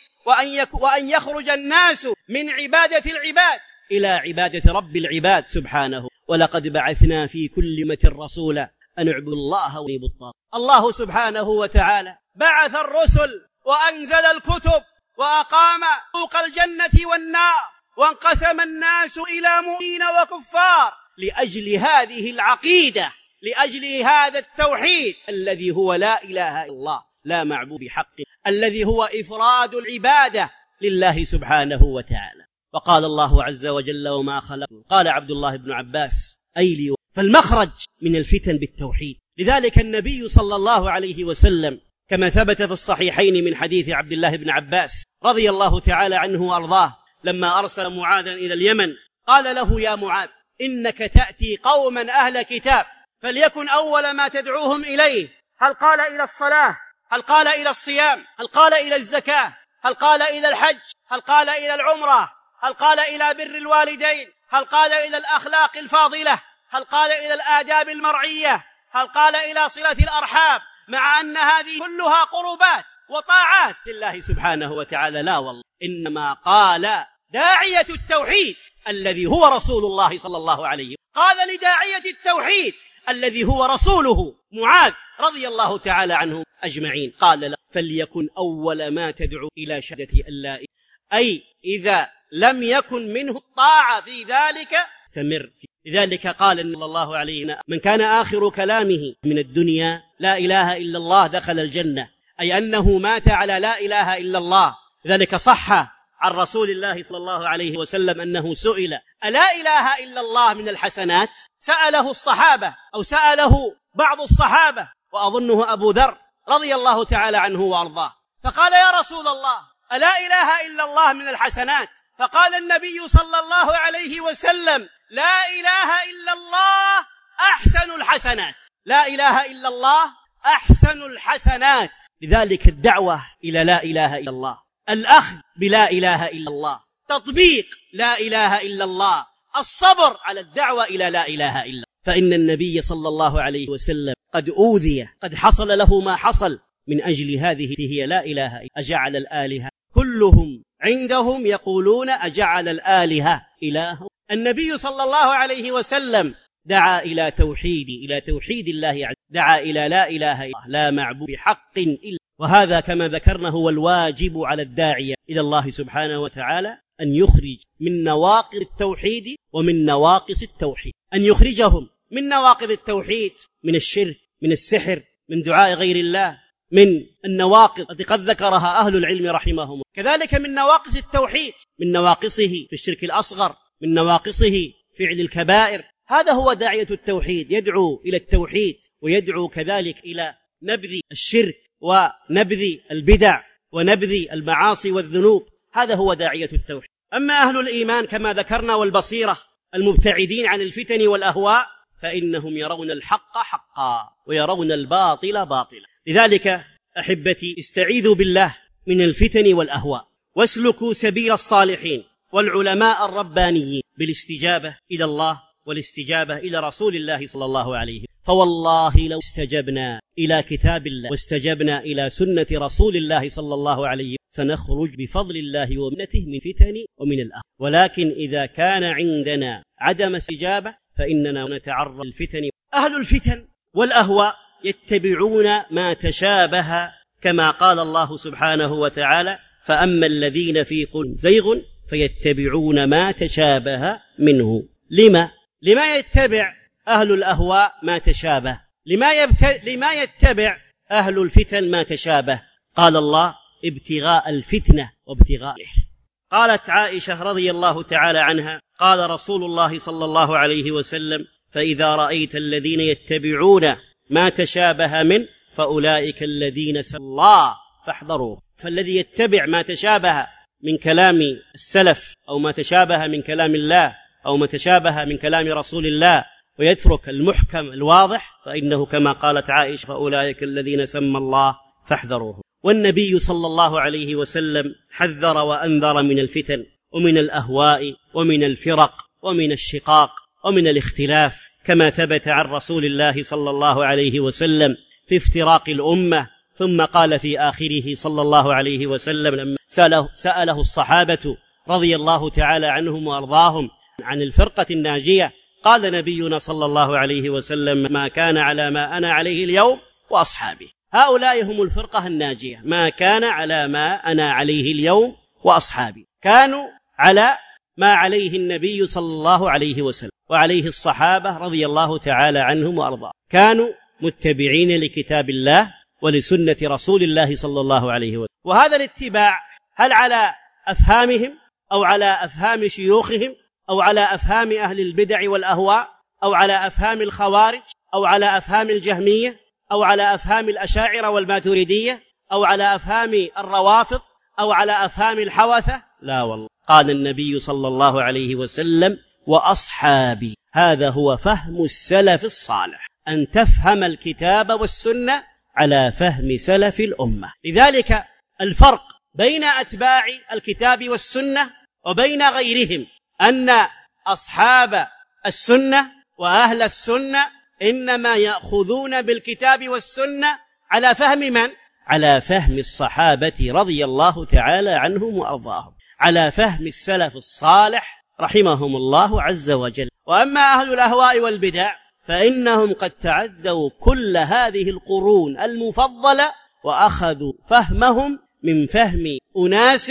وأن يخرج الناس من عبادة العباد إلى عبادة رب العباد سبحانه. ولقد بعثنا في كل أمة رسولا أن اعبدوا الله واجتنبوا الطاغوت. الله سبحانه وتعالى بعث الرسل وأنزل الكتب وأقام حقوق الجنة والنار، وانقسم الناس إلى مؤمنين وكفار لأجل هذه العقيدة، لأجل هذا التوحيد الذي هو لا إله إلا الله، لا معبود بحق، الذي هو إفراد العبادة لله سبحانه وتعالى. وقال الله عز وجل: وما خلقت. قال عبد الله بن عباس: أي لي. فالمخرج من الفتن بالتوحيد. لذلك النبي صلى الله عليه وسلم كما ثبت في الصحيحين من حديث عبد الله بن عباس رضي الله تعالى عنه وأرضاه، لما أرسل معاذا إلى اليمن قال له: يا معاذ، إنك تأتي قوما أهل كتاب، فليكن أول ما تدعوهم إليه. هل قال إلى الصلاة؟ هل قال إلى الصيام؟ هل قال إلى الزكاة؟ هل قال إلى الحج؟ هل قال إلى العمرة؟ هل قال إلى بر الوالدين؟ هل قال إلى الأخلاق الفاضلة؟ هل قال إلى الآداب المرعية؟ هل قال إلى صلة الأرحام؟ مع أن هذه كلها قربات وطاعات لله سبحانه وتعالى. لا والله، إنما قال داعية التوحيد الذي هو رسول الله صلى الله عليه وسلم، قال لداعية التوحيد الذي هو رسوله معاذ رضي الله تعالى عنه أجمعين، قال له: فليكن أول ما تدعو إلى شهادة أن لا إله، أي إذا لم يكن منه الطاعة في ذلك استمر فيه. لذلك قال صلى الله عليه وسلم: من كان آخر كلامه من الدنيا لا إله إلا الله دخل الجنة، أي أنه مات على لا إله إلا الله. لذلك صح عن رسول الله صلى الله عليه وسلم أنه سئل: ألا إله إلا الله من الحسنات؟ سأله الصحابة أو سأله بعض الصحابة، وأظنه أبو ذر رضي الله تعالى عنه وأرضاه، فقال: يا رسول الله، ألا إله إلا الله من الحسنات؟ فقال النبي صلى الله عليه وسلم: لا إله إلا الله أحسن الحسنات، لا إله إلا الله أحسن الحسنات. لذلك الدعوة إلى لا إله إلا الله، الأخذ بلا إله إلا الله، تطبيق لا إله إلا الله، الصبر على الدعوة إلى لا إله إلا الله. فإن النبي صلى الله عليه وسلم قد أوذي، قد حصل له ما حصل من أجل هذه هي لا إله إلا. أجعل الآلهة كلهم عندهم يقولون أجعل الآلهة إله. النبي صلى الله عليه وسلم دعا إلى توحيد الله عز، دعا إلى لا إله إلا الله، لا معبود بحق إلا. وهذا كما ذكرنا هو الواجب على الداعية إلى الله سبحانه وتعالى، أن يخرج من نواقض التوحيد ومن نواقص التوحيد، أن يخرجهم من نواقض التوحيد، من الشرك، من السحر، من دعاء غير الله، من النواقض التي قد ذكرها أهل العلم رحمهم، كذلك من نواقص التوحيد، من نواقصه في الشرك الأصغر، من نواقصه فعل الكبائر. هذا هو داعية التوحيد، يدعو إلى التوحيد ويدعو كذلك إلى نبذ الشرك ونبذ البدع ونبذ المعاصي والذنوب. هذا هو داعية التوحيد. أما أهل الإيمان كما ذكرنا والبصيرة المبتعدين عن الفتن والأهواء، فإنهم يرون الحق حقا ويرون الباطل باطلا. لذلك أحبتي استعيذوا بالله من الفتن والأهواء، واسلكوا سبيل الصالحين والعلماء الربانيين بالاستجابة إلى الله والاستجابة إلى رسول الله صلى الله عليه وسلم. فوالله لو استجبنا إلى كتاب الله واستجبنا إلى سنة رسول الله صلى الله عليه وسلم سنخرج بفضل الله ومنته من فتن ومن الأهواء. ولكن إذا كان عندنا عدم استجابة فإننا نتعرض للفتن. أهل الفتن والأهواء يتبعون ما تشابه، كما قال الله سبحانه وتعالى: فأما الذين في قلوبهم زيغ فيتبعون ما تشابه منه. لما؟ لما يتبع أهل الأهواء ما تشابه؟ لما يتبع أهل الفتن ما تشابه؟ قال الله: ابتغاء الفتنة وابتغاء. قالت عائشة رضي الله تعالى عنها: قال رسول الله صلى الله عليه وسلم: فإذا رأيت الذين يتبعون ما تشابه منه فأولئك الذين سمى الله فاحذروه. فالذي يتبع ما تشابه من كلام السلف أو ما تشابه من كلام الله أو ما تشابه من كلام رسول الله ويترك المحكم الواضح فإنه كما قالت عائشة: فأولئك الذين سمى الله فاحذروه. والنبي صلى الله عليه وسلم حذر وأنذر من الفتن ومن الأهواء ومن الفرق ومن الشقاق ومن الاختلاف، كما ثبت عن رسول الله صلى الله عليه وسلم في افتراق الأمة. ثم قال في آخره صلى الله عليه وسلم لما سأله الصحابة رضي الله تعالى عنهم وأرضاهم عن الفرقة الناجية، قال نبينا صلى الله عليه وسلم: ما كان على ما أنا عليه اليوم وأصحابي. هؤلاء هم الفرقة الناجية، ما كان على ما أنا عليه اليوم وأصحابي. كانوا على ما عليه النبي صلى الله عليه وسلم وعليه الصحابة رضي الله تعالى عنهم وأرضاهم، كانوا متبعين لكتاب الله ولسنة رسول الله صلى الله عليه وسلم. وهذا الاتباع هل على أفهامهم أو على أفهام شيوخهم أو على أفهام أهل البدع والأهواء أو على أفهام الخوارج أو على أفهام الجهمية أو على أفهام الأشاعرة والماتريدية أو على أفهام الروافض أو على أفهام الحوثة؟ لا والله. قال النبي صلى الله عليه وسلم: وأصحابي. هذا هو فهم السلف الصالح، أن تفهم الكتاب والسنة على فهم سلف الأمة. لذلك الفرق بين أتباع الكتاب والسنة وبين غيرهم أن أصحاب السنة وأهل السنة إنما يأخذون بالكتاب والسنة على فهم من؟ على فهم الصحابة رضي الله تعالى عنهم وأرضاهم، على فهم السلف الصالح رحمهم الله عز وجل. وأما أهل الأهواء والبدع فإنهم قد تعدوا كل هذه القرون المفضلة وأخذوا فهمهم من فهم أناس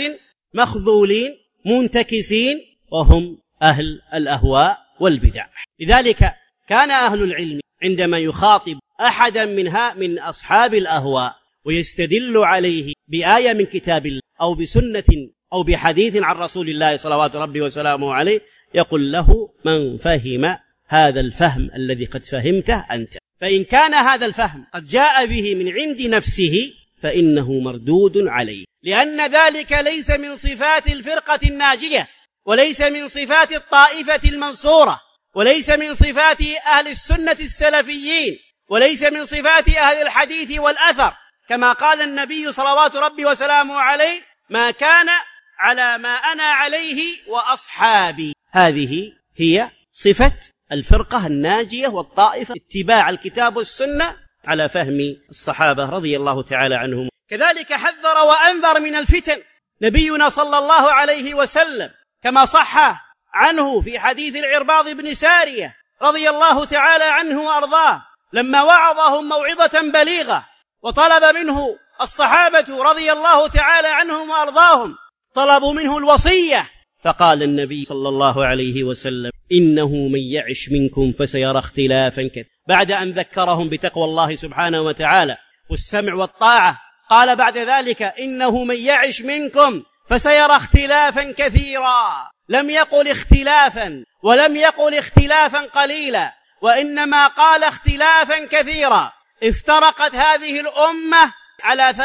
مخذولين منتكسين وهم أهل الأهواء والبدع. لذلك كان أهل العلم عندما يخاطب أحدا من أصحاب الأهواء ويستدل عليه بآية من كتاب الله أو بسنة أو بحديث عن رسول الله صلوات ربي وسلامه عليه، يقول له: من فهم هذا الفهم الذي قد فهمته أنت. فإن كان هذا الفهم قد جاء به من عند نفسه فإنه مردود عليه، لأن ذلك ليس من صفات الفرقة الناجية، وليس من صفات الطائفة المنصورة، وليس من صفات أهل السنة السلفيين، وليس من صفات أهل الحديث والأثر، كما قال النبي صلوات ربي وسلامه عليه: ما كان على ما أنا عليه وأصحابي. هذه هي صفة الفرقة الناجية والطائفة، اتباع الكتاب والسنة على فهم الصحابة رضي الله تعالى عنهم. كذلك حذر وأنذر من الفتن نبينا صلى الله عليه وسلم، كما صح عنه في حديث العرباض بن سارية رضي الله تعالى عنه وأرضاه، لما وعظهم موعظة بليغة وطلب منه الصحابة رضي الله تعالى عنهم وأرضاهم، طلبوا منه الوصية، فقال النبي صلى الله عليه وسلم: إنه من يعش منكم فسيرى اختلافا كثيرا. بعد أن ذكرهم بتقوى الله سبحانه وتعالى والسمع والطاعة، قال بعد ذلك: إنه من يعش منكم فسيرى اختلافا كثيرا. لم يقل اختلافا ولم يقل اختلافا قليلا، وإنما قال اختلافا كثيرا. افترقت هذه الأمة على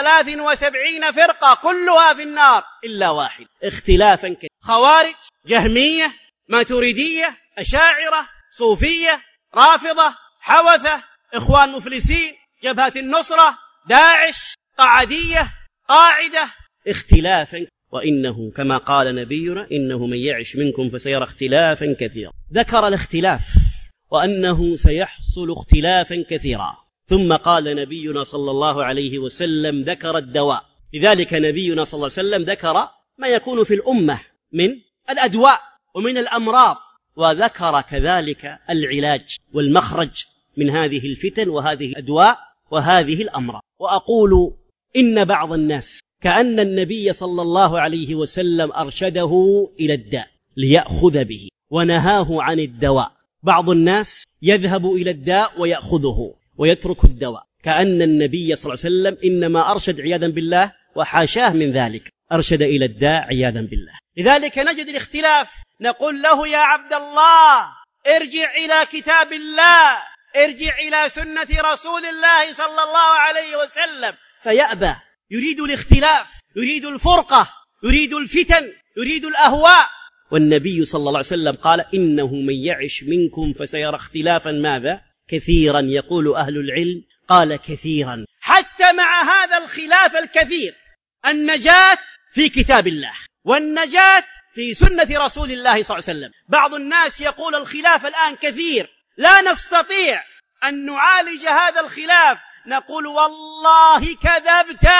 73 فرقة كلها في النار إلا واحد، اختلافا كثيرا: خوارج، جهمية، ماتريدية، أشاعرة، صوفية، رافضة، حوثة، إخوان مفلسين، جبهة النصرة، داعش، قعدية، قاعدة، اختلافا. وإنه كما قال نبينا: إنه من يعش منكم فسيرى اختلافا كثيرا. ذكر الاختلاف وأنه سيحصل اختلافا كثيرا، ثم قال نبينا صلى الله عليه وسلم: ذكر الدواء. لذلك نبينا صلى الله عليه وسلم ذكر ما يكون في الأمة من الأدواء ومن الأمراض، وذكر كذلك العلاج والمخرج من هذه الفتن وهذه الأدواء وهذه الأمراض. وأقول إن بعض الناس كأن النبي صلى الله عليه وسلم أرشده إلى الداء ليأخذ به ونهاه عن الدواء، بعض الناس يذهب إلى الداء ويأخذه ويترك الدواء، كأن النبي صلى الله عليه وسلم إنما أرشد عياذا بالله، وحاشاه من ذلك، أرشد إلى الداء عياذا بالله. لذلك نجد الاختلاف، نقول له يا عبد الله ارجع إلى كتاب الله، ارجع إلى سنة رسول الله صلى الله عليه وسلم، فيأبى، يريد الاختلاف، يريد الفرقة، يريد الفتن، يريد الأهواء. والنبي صلى الله عليه وسلم قال إنه من يعش منكم فسيرى اختلافا ماذا؟ كثيرا. يقول أهل العلم قال كثيرا. حتى مع هذا الخلاف الكثير النجاة في كتاب الله والنجاة في سنة رسول الله صلى الله عليه وسلم. بعض الناس يقول الخلاف الآن كثير، لا نستطيع أن نعالج هذا الخلاف. نقول والله كذبت،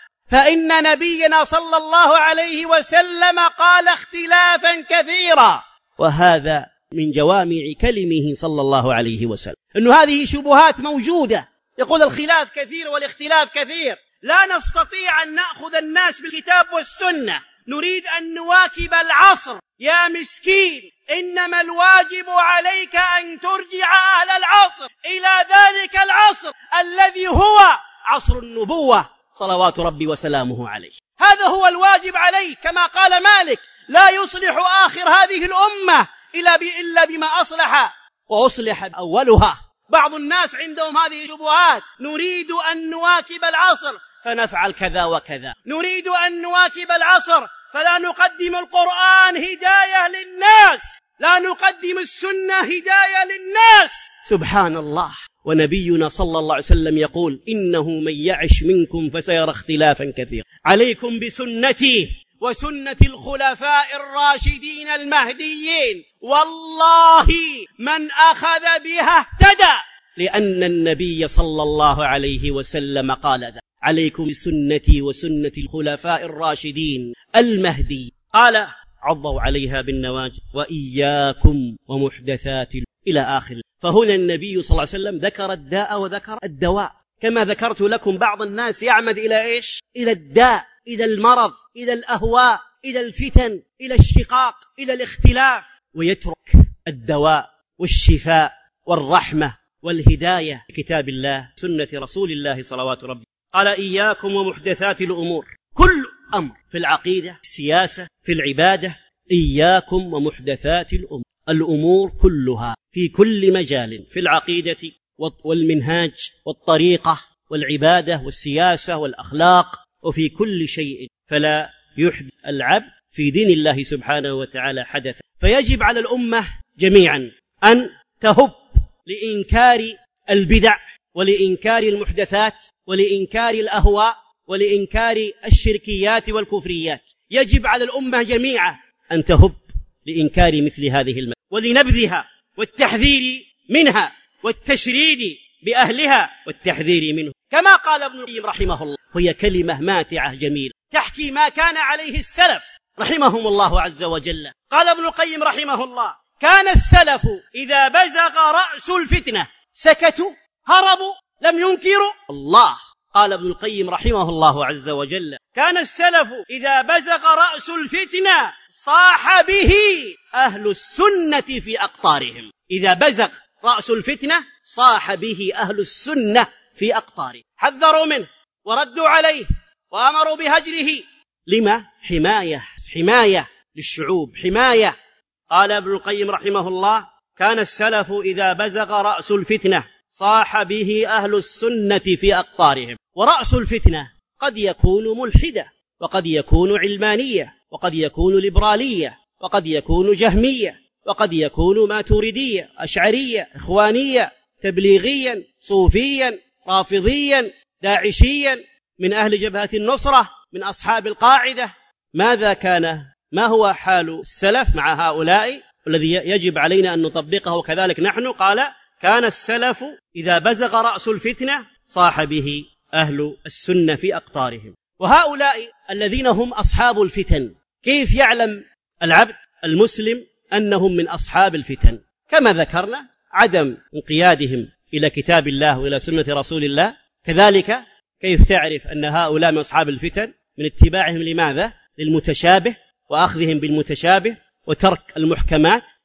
فإن نبينا صلى الله عليه وسلم قال اختلافا كثيرا، وهذا من جوامع كلمه صلى الله عليه وسلم، أن هذه شبهات موجودة. يقول الخلاف كثير والاختلاف كثير، لا نستطيع أن نأخذ الناس بالكتاب والسنة، نريد أن نواكب العصر. يا مسكين، إنما الواجب عليك أن ترجع أهل العصر إلى ذلك العصر الذي هو عصر النبوة صلوات ربي وسلامه عليه. هذا هو الواجب عليك، كما قال مالك لا يصلح آخر هذه الأمة إلا بما أصلح وأصلح أولها. بعض الناس عندهم هذه الشبهات، نريد أن نواكب العصر فنفعل كذا وكذا، نريد أن نواكب العصر فلا نقدم القرآن هداية للناس، لا نقدم السنة هداية للناس. سبحان الله. ونبينا صلى الله عليه وسلم يقول إنه من يعش منكم فسيرى اختلافا كثيرا، عليكم بسنتي وسنة الخلفاء الراشدين المهديين، والله من أخذ بها اهتدى، لأن النبي صلى الله عليه وسلم قال ذا: عليكم بسنتي وسنة الخلفاء الراشدين المهدي، قال عضوا عليها بالنواجذ وإياكم ومحدثات إلى آخر. فهنا النبي صلى الله عليه وسلم ذكر الداء وذكر الدواء. كما ذكرت لكم بعض الناس يعمد إلى إيش؟ إلى الداء، إلى المرض، إلى الأهواء، إلى الفتن، إلى الشقاق، إلى الاختلاف، ويترك الدواء والشفاء والرحمة والهداية كتاب الله سنة رسول الله صلوات ربي. قال إياكم ومحدثات الأمور، كل أمر في العقيدة، في السياسة، في العبادة، إياكم ومحدثات الأمور كلها في كل مجال، في العقيدة والمنهاج والطريقة والعبادة والسياسة والأخلاق، وفي كل شيء، فلا يحدث العبد في دين الله سبحانه وتعالى حدث. فيجب على الأمة جميعا أن تهب لإنكار البدع ولإنكار المحدثات ولإنكار الأهواء ولإنكار الشركيات والكفريات. يجب على الأمة جميعا أن تهب لإنكار مثل هذه ولنبذها والتحذير منها والتشريد بأهلها والتحذير منه. كما قال ابن القيم رحمه الله، وهي كلمة ماتعة جميلة تحكي ما كان عليه السلف رحمهم الله عز وجل. قال ابن القيم رحمه الله: كان السلف إذا بزغ رأس الفتنة سكتوا، هربوا، لم ينكروا الله. قال ابن القيم رحمه الله عز وجل: كان السلف إذا بزغ رأس الفتنة صاح به أهل السنة في أقطارهم. إذا بزغ رأس الفتنة صاح به أهل السنة في أقطارهم، حذروا منه وردوا عليه وأمروا بهجره. لما؟ حماية للشعوب، حماية. قال ابن القيم رحمه الله: كان السلف إذا بزغ رأس الفتنة صاح به أهل السنة في أقطارهم. ورأس الفتنة قد يكون ملحدة، وقد يكون علمانية، وقد يكون ليبرالية، وقد يكون جهمية، وقد يكون ماتريدية، أشعرية، إخوانية، تبليغيا، صوفيا، رافضيا، داعشيا، من أهل جبهة النصرة، من أصحاب القاعدة. ما هو حال السلف مع هؤلاء الذي يجب علينا أن نطبقه كذلك نحن؟ قال: كان السلف إذا بزغ رأس الفتنة صاح به أهل السنة في أقطارهم. وهؤلاء الذين هم أصحاب الفتن، كيف يعلم العبد المسلم أنهم من أصحاب الفتن؟ كما ذكرنا عدم انقيادهم إلى كتاب الله وإلى سنة رسول الله. كذلك كيف تعرف أن هؤلاء من أصحاب الفتن؟ من اتباعهم لماذا؟ للمتشابه وأخذهم بالمتشابه وترك المحكمات.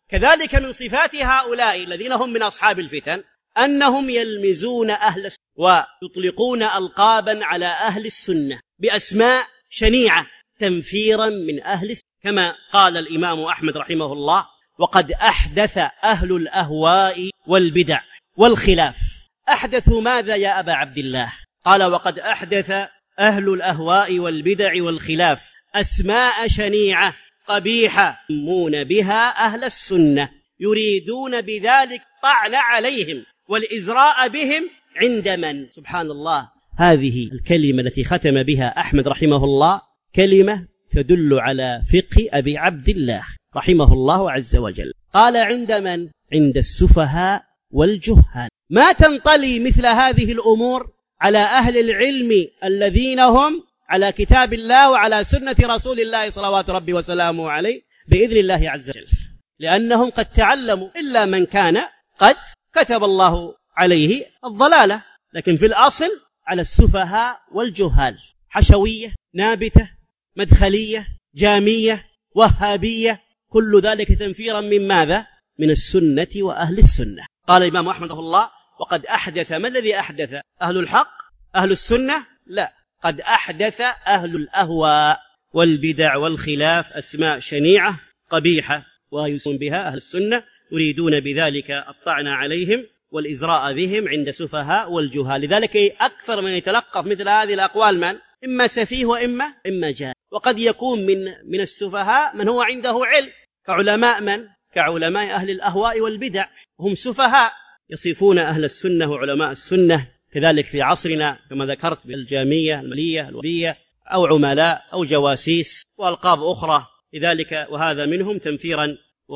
كذلك من صفات هؤلاء الذين هم من أصحاب الفتن أنهم يلمزون أهل السنة ويطلقون ألقابا على أهل السنة بأسماء شنيعة تنفيرا من أهل السنة، كما قال الإمام أحمد رحمه الله: وقد أحدث أهل الأهواء والبدع والخلاف. أحدثوا ماذا يا أبا عبد الله؟ قال: وقد أحدث أهل الأهواء والبدع والخلاف أسماء شنيعة قبيحة يسمون بها أهل السنة، يريدون بذلك طعن عليهم والإزراء بهم عند من؟ سبحان الله. هذه الكلمة التي ختم بها أحمد رحمه الله كلمة تدل على فقه أبي عبد الله رحمه الله عز وجل. قال: عند من؟ عند السفهاء والجهال. ما تنطلي مثل هذه الأمور على أهل العلم الذين هم على كتاب الله وعلى سنة رسول الله صلوات ربي وسلامه عليه بإذن الله عز وجل، لأنهم قد تعلموا، إلا من كان قد كتب الله عليه الضلالة، لكن في الأصل على السفهاء والجهال، حشوية، نابتة، مدخلية، جامية، وهابية، كل ذلك تنفيرا من ماذا؟ من السنة وأهل السنة. قال الإمام أحمد رحمه الله: وقد أحدث. ما الذي أحدث؟ أهل الحق؟ أهل السنة؟ لا، قد أحدث أهل الأهواء والبدع والخلاف أسماء شنيعة قبيحة ويسمون بها أهل السنة، يريدون بذلك الطعن عليهم والإزراء بهم عند سفهاء والجهال. لذلك أكثر من يتلقف مثل هذه الأقوال من؟ إما سفيه وإما جاهل. وقد يكون من السفهاء من هو عنده علم، كعلماء من؟ كعلماء أهل الأهواء والبدع، هم سفهاء يصفون أهل السنة وعلماء السنة. كذلك في عصرنا كما ذكرت بالجامية، المالية، الوبية، أو عملاء أو جواسيس وألقاب أخرى لذلك، وهذا منهم تنفيرا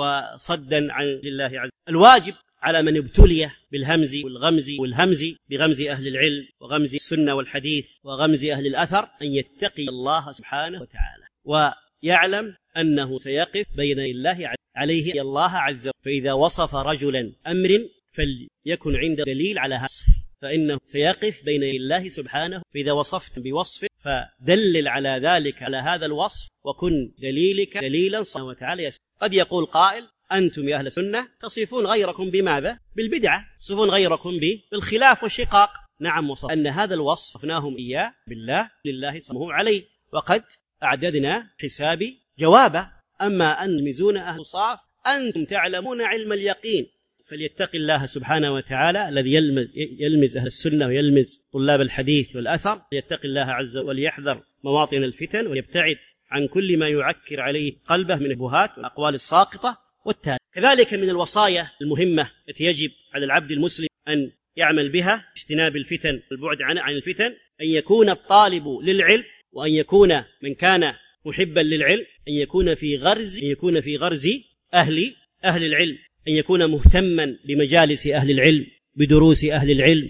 وصدا عن الله عز وجل. الواجب على من ابتلي بالهمز والغمز بغمز أهل العلم وغمز السنة والحديث وغمز أهل الأثر أن يتقي الله سبحانه وتعالى، ويعلم أنه سيقف بين الله عليه الله عز وجل. فإذا وصف رجلا أمر فليكن عند دليل على هذا، فإنه سيقف بين الله سبحانه. فإذا وصفت بوصف فدلل على ذلك، على هذا الوصف، وكن دليلك دليلا سبحانه وتعالى. قد يقول قائل: أنتم يا أهل السنة تصفون غيركم بماذا؟ بالبدعة، تصفون غيركم بالخلاف والشقاق. نعم، وصف أن هذا الوصف وصفناهم إياه بالله لله سمه عليه، وقد أعددنا حسابي جوابه. أما أن تلمزون أهل الصاف، أنتم تعلمون علم اليقين، فليتق الله سبحانه وتعالى الذي يلمز أهل السنة ويلمز طلاب الحديث والأثر، ليتق الله عز وجل وليحذر مواطن الفتن ويبتعد عن كل ما يعكر عليه قلبه من البهات والأقوال الساقطة والتالي. كذلك من الوصايا المهمة التي يجب على العبد المسلم أن يعمل بها اجتناب الفتن والبعد عن الفتن، أن يكون الطالب للعلم، وأن يكون من كان محبا للعلم أن يكون في غرز أهل العلم، أن يكون مهتما بمجالس أهل العلم، بدروس أهل العلم،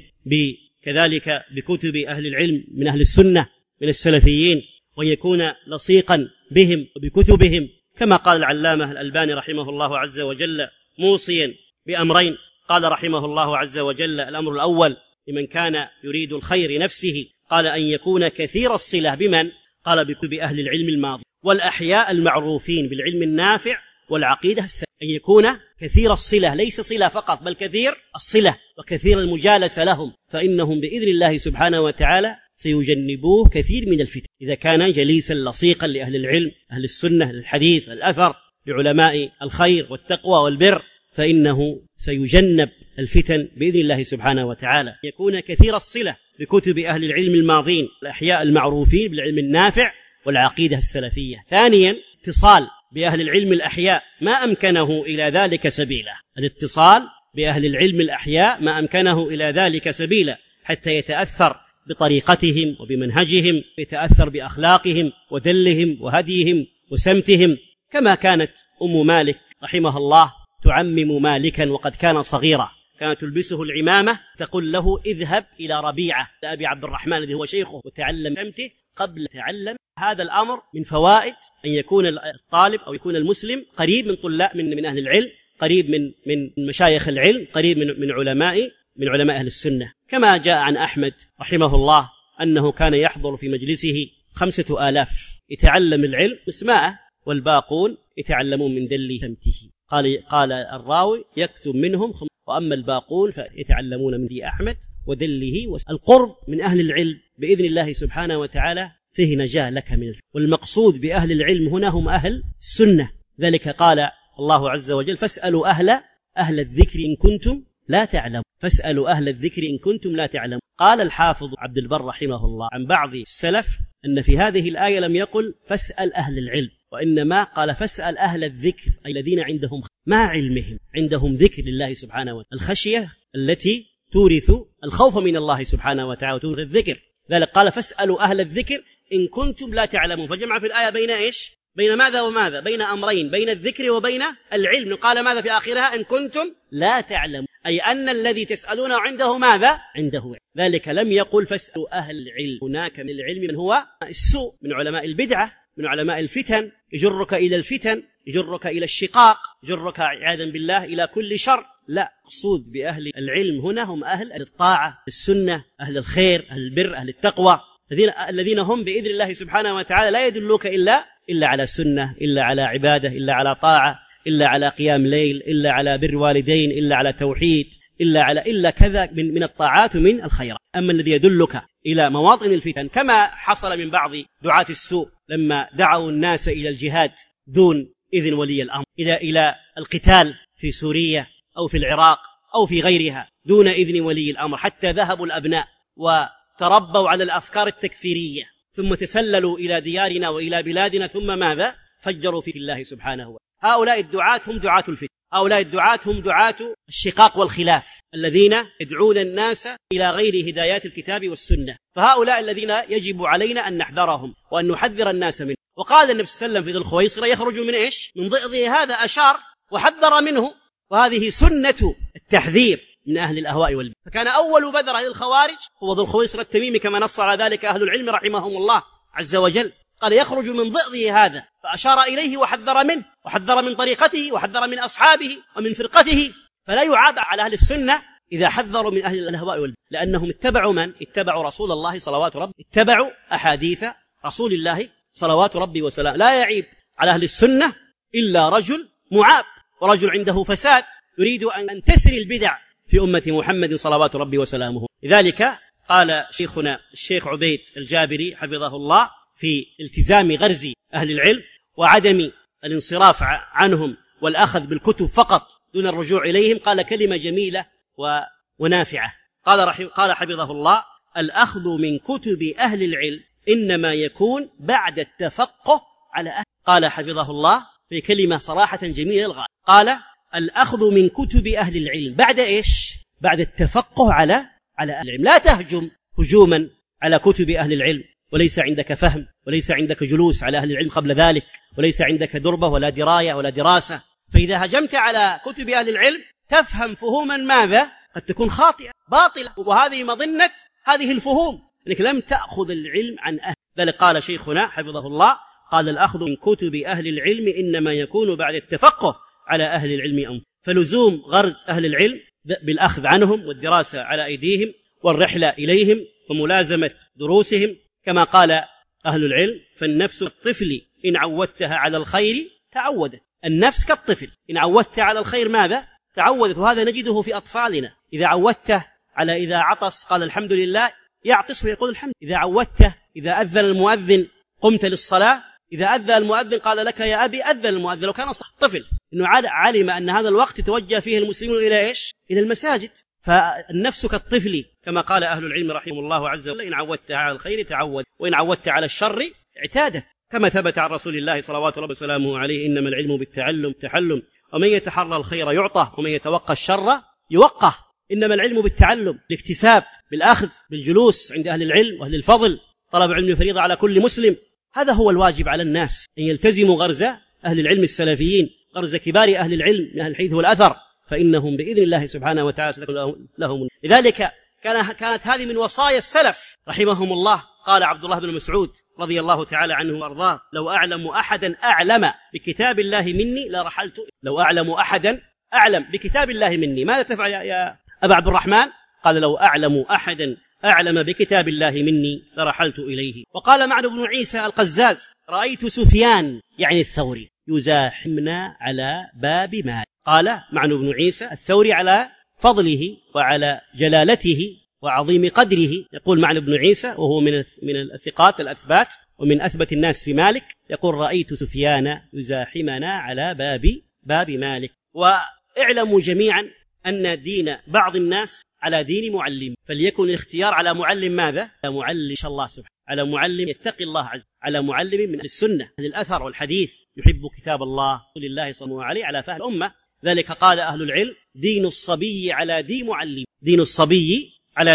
كذلك بكتب أهل العلم من أهل السنة من السلفيين، وأن يكون لصيقا بهم وبكتبهم، كما قال العلامة الألباني رحمه الله عز وجل موصيا بأمرين. قال رحمه الله عز وجل: الأمر الأول لمن كان يريد الخير نفسه، قال أن يكون كثير الصلة بمن؟ قال بكتب أهل العلم الماضي والأحياء المعروفين بالعلم النافع والعقيدة السليمة. أن يكون كثير الصلة، ليس صلة فقط بل كثير الصلة وكثير المجالسة لهم، فإنهم بإذن الله سبحانه وتعالى سيجنبوه كثير من الفتن إذا كان جليسا لصيقا لأهل العلم، أهل السنة، الحديث، الأثر، بعلماء الخير والتقوى والبر، فإنه سيجنب الفتن بإذن الله سبحانه وتعالى. يكون كثير الصلة بكتب أهل العلم الماضين الأحياء المعروفين بالعلم النافع والعقيدة السلفية. ثانيا، اتصال بأهل العلم الأحياء ما أمكنه إلى ذلك سبيلا، الاتصال بأهل العلم الأحياء ما أمكنه إلى ذلك سبيلا، حتى يتأثر بطريقتهم وبمنهجهم، يتأثر بأخلاقهم ودلهم وهديهم وسمتهم، كما كانت أم مالك رحمها الله تعمم مالكا وقد كان صغيرا، كانت تلبسه العمامة تقول له: اذهب إلى ربيعة أبي عبد الرحمن الذي هو شيخه وتعلم سمته قبل تعلم. هذا الأمر من فوائد أن يكون الطالب أو يكون المسلم قريب من طلاب من أهل العلم، قريب من مشايخ العلم، قريب من علماء أهل السنة. كما جاء عن أحمد رحمه الله أنه كان يحضر في مجلسه 5000 يتعلم العلم اسماءه، والباقون يتعلمون من دل سمته. قال الراوي يكتب منهم وأما الباقون فيتعلمون من ذي أحمد ودله. القرب من أهل العلم بإذن الله سبحانه وتعالى فيه نجاة لك من الفتن. والمقصود بأهل العلم هنا هم أهل السنة. ذلك قال الله عز وجل فاسألوا أهل الذكر إن كنتم لا تعلمون. فاسألوا أهل الذكر إن كنتم لا تعلمون. قال الحافظ عبد البر رحمه الله عن بعض السلف أن في هذه الآية لم يقل فاسأل أهل العلم، وإنما قال فاسأل أهل الذكر، أي الذين عندهم مع علمهم عندهم ذكر لله سبحانه وتعالى، الخشية التي تورث الخوف من الله سبحانه وتعالى وتورث الذكر. ذلك قال فاسألوا أهل الذكر إن كنتم لا تعلمون. فجمع في الآية بين إيش؟ بين ماذا وماذا؟ بين أمرين، بين الذكر وبين العلم. قال ماذا في آخرها؟ إن كنتم لا تعلمون، أي أن الذي تسألونه عنده ماذا؟ عنده علم. ذلك لم يقل فاسألوا أهل العلم. هناك من العلم من هو السوء، من علماء البدعة، من علماء الفتن، يجرك إلى الفتن، يجرك إلى الشقاق، يجرك عياذا بالله إلى كل شر. لا، مقصود بأهل العلم هنا هم أهل الطاعة، السنة، أهل الخير، أهل البر، أهل التقوى، الذين هم بإذن الله سبحانه وتعالى لا يدلوك إلا على سنة، إلا على عبادة، إلا على طاعة، إلا على قيام ليل، إلا على بر والدين، إلا على توحيد، إلا كذا من الطاعات ومن الخيرات. أما الذي يدلك إلى مواطن الفتن كما حصل من بعض دعاة السوء لما دعوا الناس إلى الجهاد دون إذن ولي الأمر، إلى القتال في سوريا أو في العراق أو في غيرها دون إذن ولي الأمر، حتى ذهبوا الأبناء وتربوا على الأفكار التكفيرية، ثم تسللوا إلى ديارنا وإلى بلادنا، ثم ماذا؟ فجروا في الله سبحانه وتعالى. هؤلاء الدعاة هم دعاة الفتن، هؤلاء الدعاة هم دعاة الشقاق والخلاف، الذين يدعون الناس إلى غير هدايات الكتاب والسنة. فهؤلاء الذين يجب علينا أن نحذرهم وأن نحذر الناس منه. وقال النبي صلى الله عليه وسلم في ذي الخويصرة يخرج من إيش؟ من ضئضه، هذا أشار وحذر منه، وهذه سنة التحذير من أهل الأهواء والبدع. فكان أول بذرة للخوارج هو ذو الخويصرة التميمي كما نص على ذلك أهل العلم رحمهم الله عز وجل. قال يخرج من ضئضه هذا، فأشار إليه وحذر منه، وحذر من طريقته، وحذر من أصحابه ومن فرقته. فلا يعاب على أهل السنة إذا حذروا من أهل الأهواء والبدع، لأنهم اتبعوا من؟ اتبعوا رسول الله صلوات ربي، اتبعوا أحاديث رسول الله صلوات ربي وسلام. لا يعيب على أهل السنة إلا رجل معاب، ورجل عنده فساد يريد أن تسري البدع في أمة محمد صلوات ربي وسلامه. لذلك قال شيخنا الشيخ عبيد الجابري حفظه الله في التزام غرز أهل العلم وعدم الانصراف عنهم والأخذ بالكتب فقط دون الرجوع إليهم، قال كلمة جميلة ونافعة. قال حفظه الله الأخذ من كتب أهل العلم إنما يكون بعد التفقه على أهل. قال حفظه الله في كلمة صراحة جميلة الغاية، قال الأخذ من كتب أهل العلم بعد إيش؟ بعد التفقه على أهل العلم. لا تهجم هجوما على كتب أهل العلم وليس عندك فهم، وليس عندك جلوس على أهل العلم قبل ذلك، وليس عندك دربة ولا دراية ولا دراسة. فإذا هجمت على كتب أهل العلم تفهم فهوما ماذا؟ قد تكون خاطئة باطلة، وهذه مظنة هذه الفهوم، لأنك لم تأخذ العلم عن أهل. ذلك قال شيخنا حفظه الله قال الأخذ من كتب أهل العلم إنما يكون بعد التفقه على أهل العلم أنفسهم. فلزوم غرز أهل العلم بالأخذ عنهم والدراسة على أيديهم والرحلة إليهم وملازمة دروسهم، كما قال أهل العلم فالنفس كالطفل إن عودتها على الخير تعودت. النفس كالطفل إن عودت على الخير ماذا؟ تعودت. وهذا نجده في أطفالنا، إذا عودته على إذا عطس قال الحمد لله يعطس ويقول الحمد. إذا عودته إذا أذن المؤذن قمت للصلاة، إذا أذن المؤذن قال لك يا أبي أذن المؤذن. لو كان طفل إنه علم أن هذا الوقت توجه فيه المسلمون إلى إيش؟ إلى المساجد. فالنفس كالطفل كما قال أهل العلم رحمه الله عز وجل إن عودت على الخير تعود وإن عودت على الشر اعتادت، كما ثبت عن رسول الله صلوات الله وسلامه عليه إنما العلم بالتعلم تحلم ومن يتحرى الخير يعطى ومن يتوقى الشر يوقى. إنما العلم بالتعلم، الاكتساب، بالأخذ، بالجلوس عند أهل العلم وأهل الفضل. طلب العلم فريضة على كل مسلم، هذا هو الواجب على الناس أن يلتزموا غرز أهل العلم السلفيين، غرز كبار أهل العلم من أهل الحديث والأثر، فإنهم بإذن الله سبحانه وتعالى لهم. لذلك كانت هذه من وصايا السلف رحمهم الله. قال عبد الله بن مسعود رضي الله تعالى عنه وارضاه لو أعلم أحدا أعلم بكتاب الله مني لرحلت. لو أعلم أحدا أعلم بكتاب الله مني ماذا تفعل يا أبا عبد الرحمن؟ قال لو أعلم أحدا أعلم بكتاب الله مني لرحلت إليه. وقال معن بن عيسى القزاز رأيت سفيان يعني الثوري يزاحمنا على باب مالك. قال معن بن عيسى الثوري على فضله وعلى جلالته وعظيم قدره. يقول معن بن عيسى وهو من الثقات الأثبات ومن أثبت الناس في مالك، يقول رأيت سفيان يزاحمنا على باب مالك. واعلموا جميعا أن دين بعض الناس على دين معلم، فليكن الاختيار على معلم ماذا؟ على معلم الله سبحانه، على معلم يتقي الله عز وجل، على معلم من السنة أهل الأثر والحديث يحب كتاب الله لله صلى الله عليه على فهم الأمة. ذلك قال أهل العلم دين الصبي على دين معلم، دين الصبي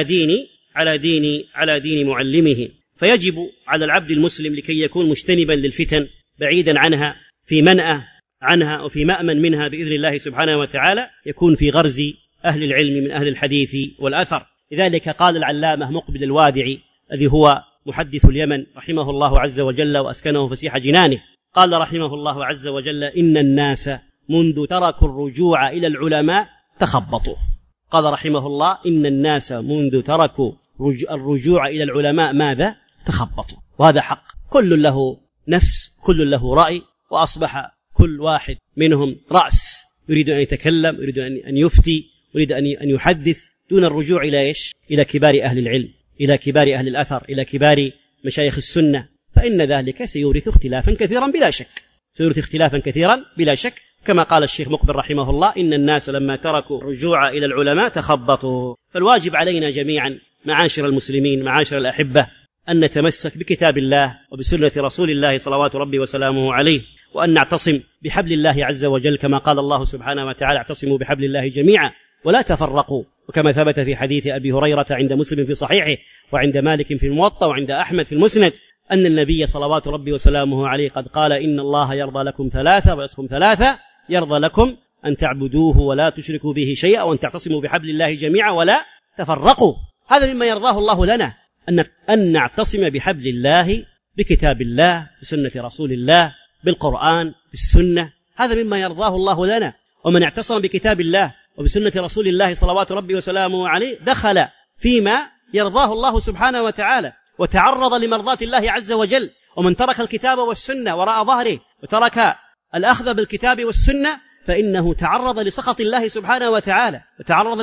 على دين معلمه. فيجب على العبد المسلم لكي يكون مجتنبا للفتن بعيدا عنها في منأى عنها وفي مأمن منها بإذن الله سبحانه وتعالى، يكون في غرز أهل العلم من أهل الحديث والأثر. لذلك قال العلامة مقبل الوادعي الذي هو محدث اليمن رحمه الله عز وجل وأسكنه فسيح جنانه، قال رحمه الله عز وجل إن الناس منذ تركوا الرجوع إلى العلماء تخبطوا. قال رحمه الله إن الناس منذ تركوا الرجوع إلى العلماء ماذا؟ تخبطوا. وهذا حق، كل له نفس، كل له رأي، وأصبح كل واحد منهم رأس يريد أن يتكلم، يريد أن يفتي، يريد أن يحدث دون الرجوع إلى إيش؟ إلى كبار أهل العلم، إلى كبار أهل الأثر، إلى كبار مشايخ السنة، فإن ذلك سيورث اختلافا كثيرا بلا شك، سيورث اختلافا كثيرا بلا شك، كما قال الشيخ مقبل رحمه الله إن الناس لما تركوا الرجوع إلى العلماء تخبطوا. فالواجب علينا جميعا معاشر المسلمين معاشر الأحبة أن نتمسك بكتاب الله وبسنة رسول الله صلوات ربي وسلامه عليه، وأن نعتصم بحبل الله عز وجل كما قال الله سبحانه وتعالى اعتصموا بحبل الله جميعا ولا تفرقوا، وكما ثبت في حديث أبي هريرة عند مسلم في صحيحه وعند مالك في الموطأ وعند أحمد في المسند أن النبي صلوات ربي وسلامه عليه قد قال إن الله يرضى لكم ثلاثة ويسكم ثلاثة، يرضى لكم أن تعبدوه ولا تشركوا به شيئا وأن تعتصموا بحبل الله جميعا ولا تفرقوا. هذا مما يرضاه الله لنا، أن نعتصم بحبل الله بكتاب الله بسنة رسول الله بالقرآن بالسنة، هذا مما يرضاه الله لنا. ومن اعتصم بكتاب الله وبسنة رسول الله صلوات ربي وسلامه عليه دخل فيما يرضاه الله سبحانه وتعالى وتعرض لمرضات الله عز وجل. ومن ترك الكتاب والسنة وراء ظهره وترك الأخذ بالكتاب والسنة فإنه تعرض لسخط الله سبحانه وتعالى وتعرض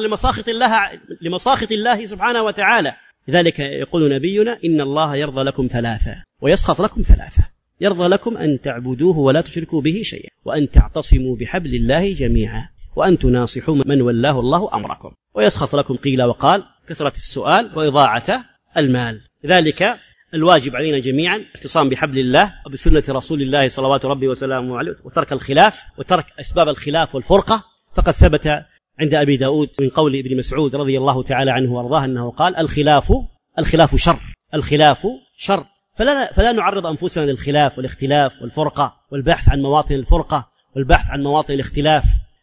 لمساخط الله سبحانه وتعالى. لذلك يقول نبينا إن الله يرضى لكم ثلاثة ويسخط لكم ثلاثة، يرضى لكم أن تعبدوه ولا تشركوا به شيئا وأن تعتصموا بحبل الله جميعا وأن تناصحوا من ولاه الله أمركم، ويسخط لكم قيل وقال كثرة السؤال وإضاعة المال. لذلك الواجب علينا جميعا الاعتصام بحبل الله وبسنة رسول الله صلوات ربي وسلامه عليه، وترك الخلاف وترك أسباب الخلاف والفرقة. فقد ثبت عند أبي داود من قول ابن مسعود رضي الله تعالى عنه وارضاه أنه قال الخلاف شر، الخلاف شر، فلا نعرض أنفسنا للخلاف والاختلاف والفرقة والبحث عن مواطن الفرقة والبحث عن مواطن الاختلاف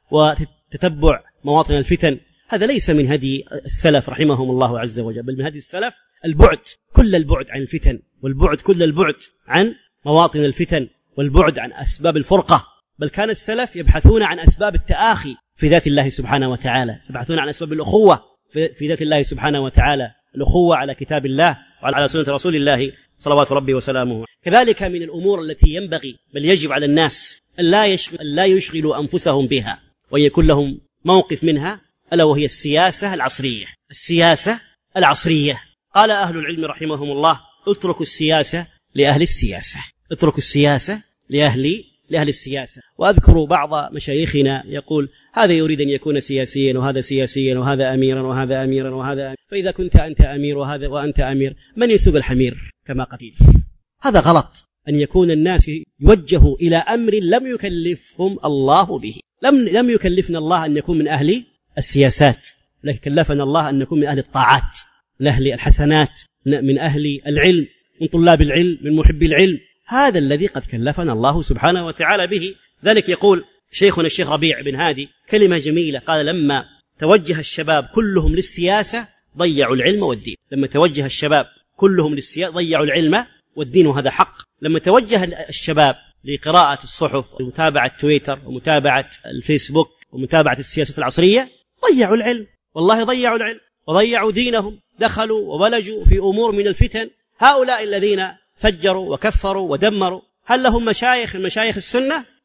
وتتبع مواطن الفتن. هذا ليس من هدي السلف رحمهم الله عز وجل، بل من هدي السلف البعد كل البعد عن الفتن، والبعد كل البعد عن مواطن الفتن، والبعد عن أسباب الفرقة. بل كان السلف يبحثون عن أسباب التآخي في ذات الله سبحانه وتعالى، يبحثون عن أسباب الأخوة في ذات الله سبحانه وتعالى، الأخوة على كتاب الله وعلى سنة رسول الله صلوات ربي وسلامه. كذلك من الأمور التي ينبغي بل يجب على الناس أن لا يشغلوا أنفسهم بها ويكون لهم موقف منها، ألا وهي السياسة العصرية. السياسة العصرية قال أهل العلم رحمهم الله اتركوا السياسة لأهل السياسة، اتركوا السياسة لأهل السياسة. وأذكر بعض مشايخنا يقول هذا يريد أن يكون سياسيا وهذا سياسيا وهذا أميرا وهذا أميرا وهذا أمير، فإذا كنت أنت أمير وأنت أمير من يسوق الحمير كما قيل؟ هذا غلط، أن يكون الناس يوجهوا إلى أمر لم يكلفهم الله به. لم يكلفنا الله أن نكون من أهل السياسات، لكن كلفنا الله أن نكون من أهل الطاعات، من أهل الحسنات، من أهل العلم، من طلاب العلم، من محبي العلم. هذا الذي قد كلفنا الله سبحانه وتعالى به. ذلك يقول شيخنا الشيخ ربيع بن هادي كلمة جميلة، قال لما توجه الشباب كلهم للسياسة ضيعوا العلم والدين. لما توجه الشباب كلهم للسياسة ضيعوا العلم والدين، وهذا حق. لما توجه الشباب لقراءة الصحف ومتابعة تويتر ومتابعة الفيسبوك ومتابعة السياسة العصرية ضيعوا العلم، والله ضيعوا العلم وضيعوا دينهم، دخلوا وولجوا في أمور من الفتن. هؤلاء الذين فجروا وكفروا ودمروا هل لهم مشايخ السنة؟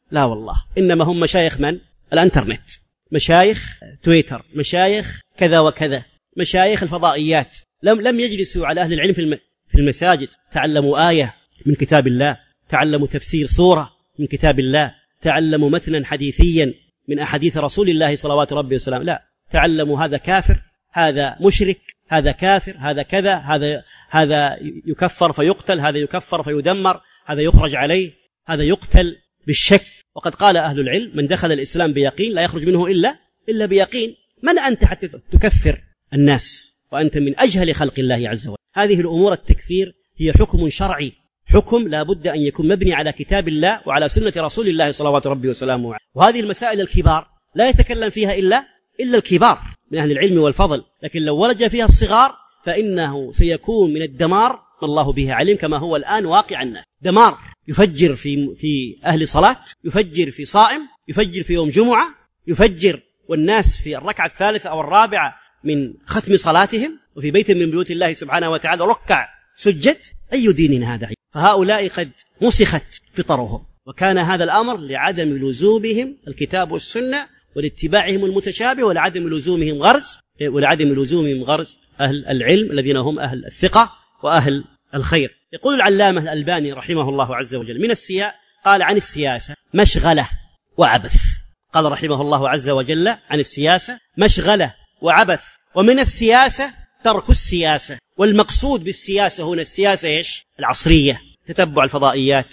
لا والله، إنما هم مشايخ من؟ الانترنت، مشايخ تويتر، مشايخ كذا وكذا، مشايخ الفضائيات. لم يجلسوا على أهل العلم في المساجد، تعلموا آية من كتاب الله، تعلموا تفسير سورة من كتاب الله، تعلموا متنا حديثيا من أحاديث رسول الله صلوات ربي وسلامه. لا، تعلموا هذا كافر، هذا مشرك، هذا كافر، هذا كذا، هذا يكفر فيقتل، هذا يكفر فيدمر، هذا يخرج عليه، هذا يقتل بالشك. وقد قال أهل العلم: من دخل الإسلام بيقين لا يخرج منه إلا بيقين. من أنت حتى تكفر الناس وأنت من أجهل خلق الله عز وجل؟ هذه الأمور التكفير هي حكم شرعي، حكم لا بد أن يكون مبني على كتاب الله وعلى سنة رسول الله صلوات ربي وسلامه. وهذه المسائل الكبار لا يتكلم فيها إلا الكبار من أهل العلم والفضل، لكن لو ولج فيها الصغار فإنه سيكون من الدمار ما الله به عليم، كما هو الآن واقع الناس. دمار يفجر في أهل صلاة، يفجر في صائم، يفجر في يوم جمعة، يفجر والناس في الركعة الثالثة أو الرابعة من ختم صلاتهم، وفي بيت من بيوت الله سبحانه وتعالى ركع سجد. أي دين هذا؟ فهؤلاء قد مسخت فطرهم، وكان هذا الأمر لعدم لزومهم الكتاب والسنة ولاتباعهم المتشابه ولعدم لزومهم غرز أهل العلم الذين هم أهل الثقة وأهل الخير. يقول العلامة الألباني رحمه الله عز وجل: من قال عن السياسة مشغلة وعبث. قال رحمه الله عز وجل عن السياسة مشغلة وعبث، ومن السياسة ترك السياسة. والمقصود بالسياسة هنا السياسة إيش؟ العصرية، تتبع الفضائيات،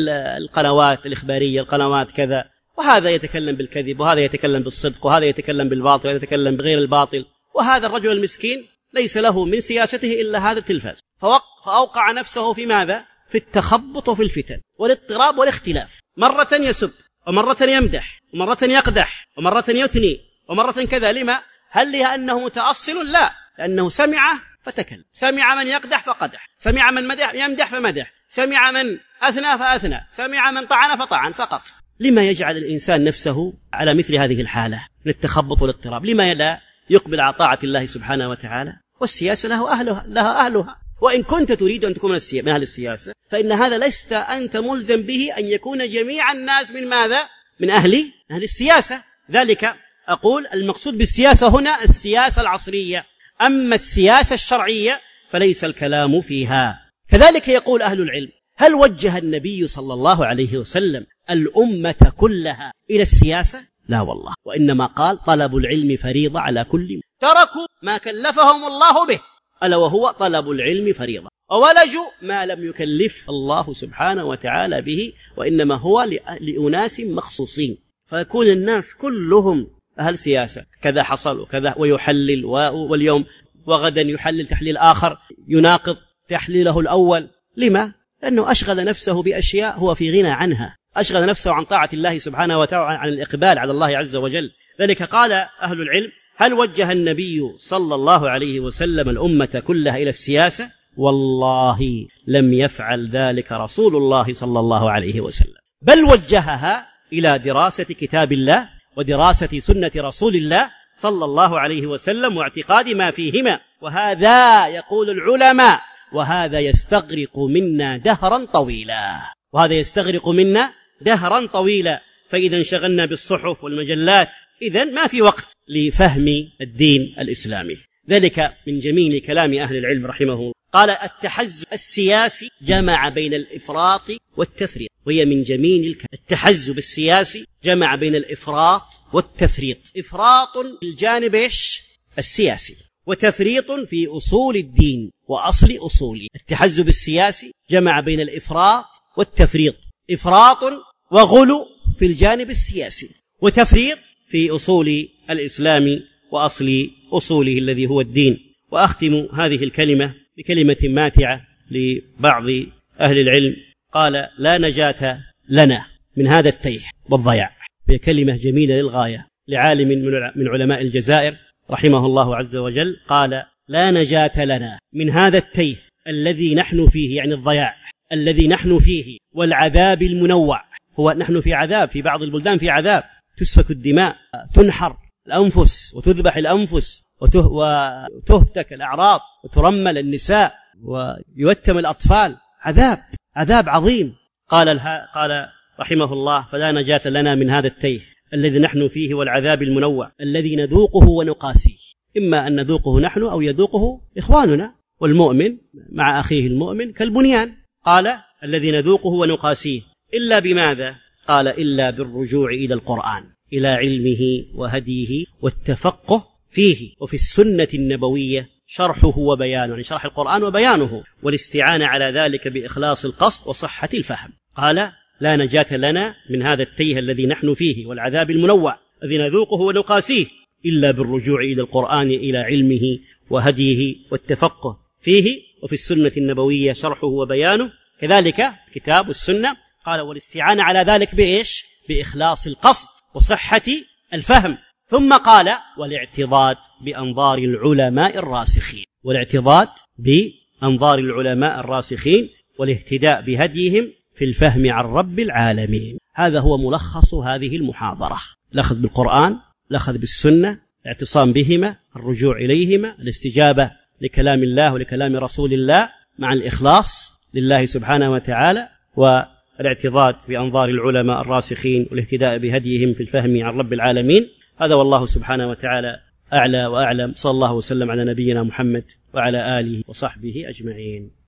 القنوات الإخبارية، القنوات كذا، وهذا يتكلم بالكذب، وهذا يتكلم بالصدق، وهذا يتكلم بالباطل، وهذا يتكلم بغير الباطل. وهذا الرجل المسكين ليس له من سياسته إلا هذا التلفاز، فأوقع نفسه في ماذا؟ في التخبط وفي الفتن والاضطراب والاختلاف. مرة يسب، ومرة يمدح، ومرة يقدح، ومرة يثني، ومرة كذا. لما؟ هل لأنه متأصل؟ لا، لأنه سمع فتكلم، سمع من يقدح فقدح، سمع من يمدح فمدح، سمع من أثنى فأثنى، سمع من طعن فطعن فقط. لما يجعل الإنسان نفسه على مثل هذه الحالة من التخبط والاضطراب؟ لما لا يقبل على طاعة الله سبحانه وتعالى؟ والسياسة لها أهلها. وإن كنت تريد أن تكون من أهل السياسة فإن هذا لست أنت ملزم به أن يكون جميع الناس من ماذا؟ من أهل السياسة. ذلك أقول المقصود بالسياسة هنا السياسة العصرية، أما السياسة الشرعية فليس الكلام فيها. كذلك يقول أهل العلم: هل وجه النبي صلى الله عليه وسلم الأمة كلها إلى السياسة؟ لا والله، وإنما قال: طلب العلم فريضة على كل. تركوا ما كلفهم الله به، ألا وهو طلب العلم فريضة، وولجوا ما لم يكلف الله سبحانه وتعالى به، وإنما هو لأناس مخصوصين. فيكون الناس كلهم أهل سياسة، كذا حصل وكذا، ويحلل واليوم وغدا يحلل تحليل آخر يناقض تحليله الأول. لما؟ لأنه أشغل نفسه بأشياء هو في غنى عنها، أشغل نفسه عن طاعة الله سبحانه وتعالى، عن الإقبال على الله عز وجل. ذلك قال أهل العلم: هل وجه النبي صلى الله عليه وسلم الأمة كلها إلى السياسة؟ والله لم يفعل ذلك رسول الله صلى الله عليه وسلم، بل وجهها إلى دراسة كتاب الله ودراسة سنة رسول الله صلى الله عليه وسلم واعتقاد ما فيهما. وهذا يقول العلماء وهذا يستغرق منا دهرا طويلا، فإذا انشغلنا بالصحف والمجلات إذن ما في وقت لفهم الدين الإسلامي. ذلك من جميل كلام أهل العلم رحمه الله. قال: التحزب السياسي جمع بين الإفراط والتفريط، وهي من جميل التحزب السياسي جمع بين الإفراط والتفريط. إفراط في الجانب السياسي، وتفريط في أصول الدين وأصل أصوله. التحزب السياسي جمع بين الإفراط والتفريط، إفراط وغلو في الجانب السياسي، وتفريط في أصول الإسلام وأصل أصوله الذي هو الدين. وأختم هذه الكلمة بكلمة ماتعة لبعض أهل العلم، قال: لا نجاة لنا من هذا التيه والضياع. هي كلمة جميلة للغاية لعالم من علماء الجزائر رحمه الله عز وجل، قال: لا نجاة لنا من هذا التيه الذي نحن فيه، يعني الضياع الذي نحن فيه، والعذاب المنوع. هو نحن في عذاب، في بعض البلدان في عذاب، تسفك الدماء، تنحر الأنفس وتذبح الأنفس وتهتك الأعراض وترمل النساء ويتم الأطفال، عذاب عظيم. قال رحمه الله: فلا نجاة لنا من هذا التيه الذي نحن فيه والعذاب المنوع الذي نذوقه ونقاسيه، إما أن نذوقه نحن أو يذوقه إخواننا، والمؤمن مع أخيه المؤمن كالبنيان. قال: الذي نذوقه ونقاسيه، إلا بماذا؟ قال: إلا بالرجوع إلى القرآن، إلى علمه وهديه والتفقه فيه، وفي السنة النبوية شرحه وبيانه، يعني شرح القرآن وبيانه، والاستعانة على ذلك بإخلاص القصد وصحة الفهم. قال: لا نجاة لنا من هذا التيه الذي نحن فيه والعذاب المنوع الذي نذوقه ونقاسيه إلا بالرجوع إلى القرآن، إلى علمه وهديه والتفقه فيه، وفي السنة النبوية شرحه وبيانه، كذلك كتاب السنة. قال: والاستعانة على ذلك بإيش؟ بإخلاص القصد وصحة الفهم. ثم قال: والاعتضاد بأنظار العلماء الراسخين، والاعتضاد بأنظار العلماء الراسخين والاهتداء بهديهم في الفهم عن رب العالمين. هذا هو ملخص هذه المحاضرة: الأخذ بالقرآن، الأخذ بالسنة، الاعتصام بهما، الرجوع إليهما، الاستجابة لكلام الله ولكلام رسول الله مع الإخلاص لله سبحانه وتعالى، والاعتضاد بأنظار العلماء الراسخين والاهتداء بهديهم في الفهم عن رب العالمين. هذا والله سبحانه وتعالى أعلى وأعلم. صلى الله وسلم على نبينا محمد وعلى آله وصحبه أجمعين.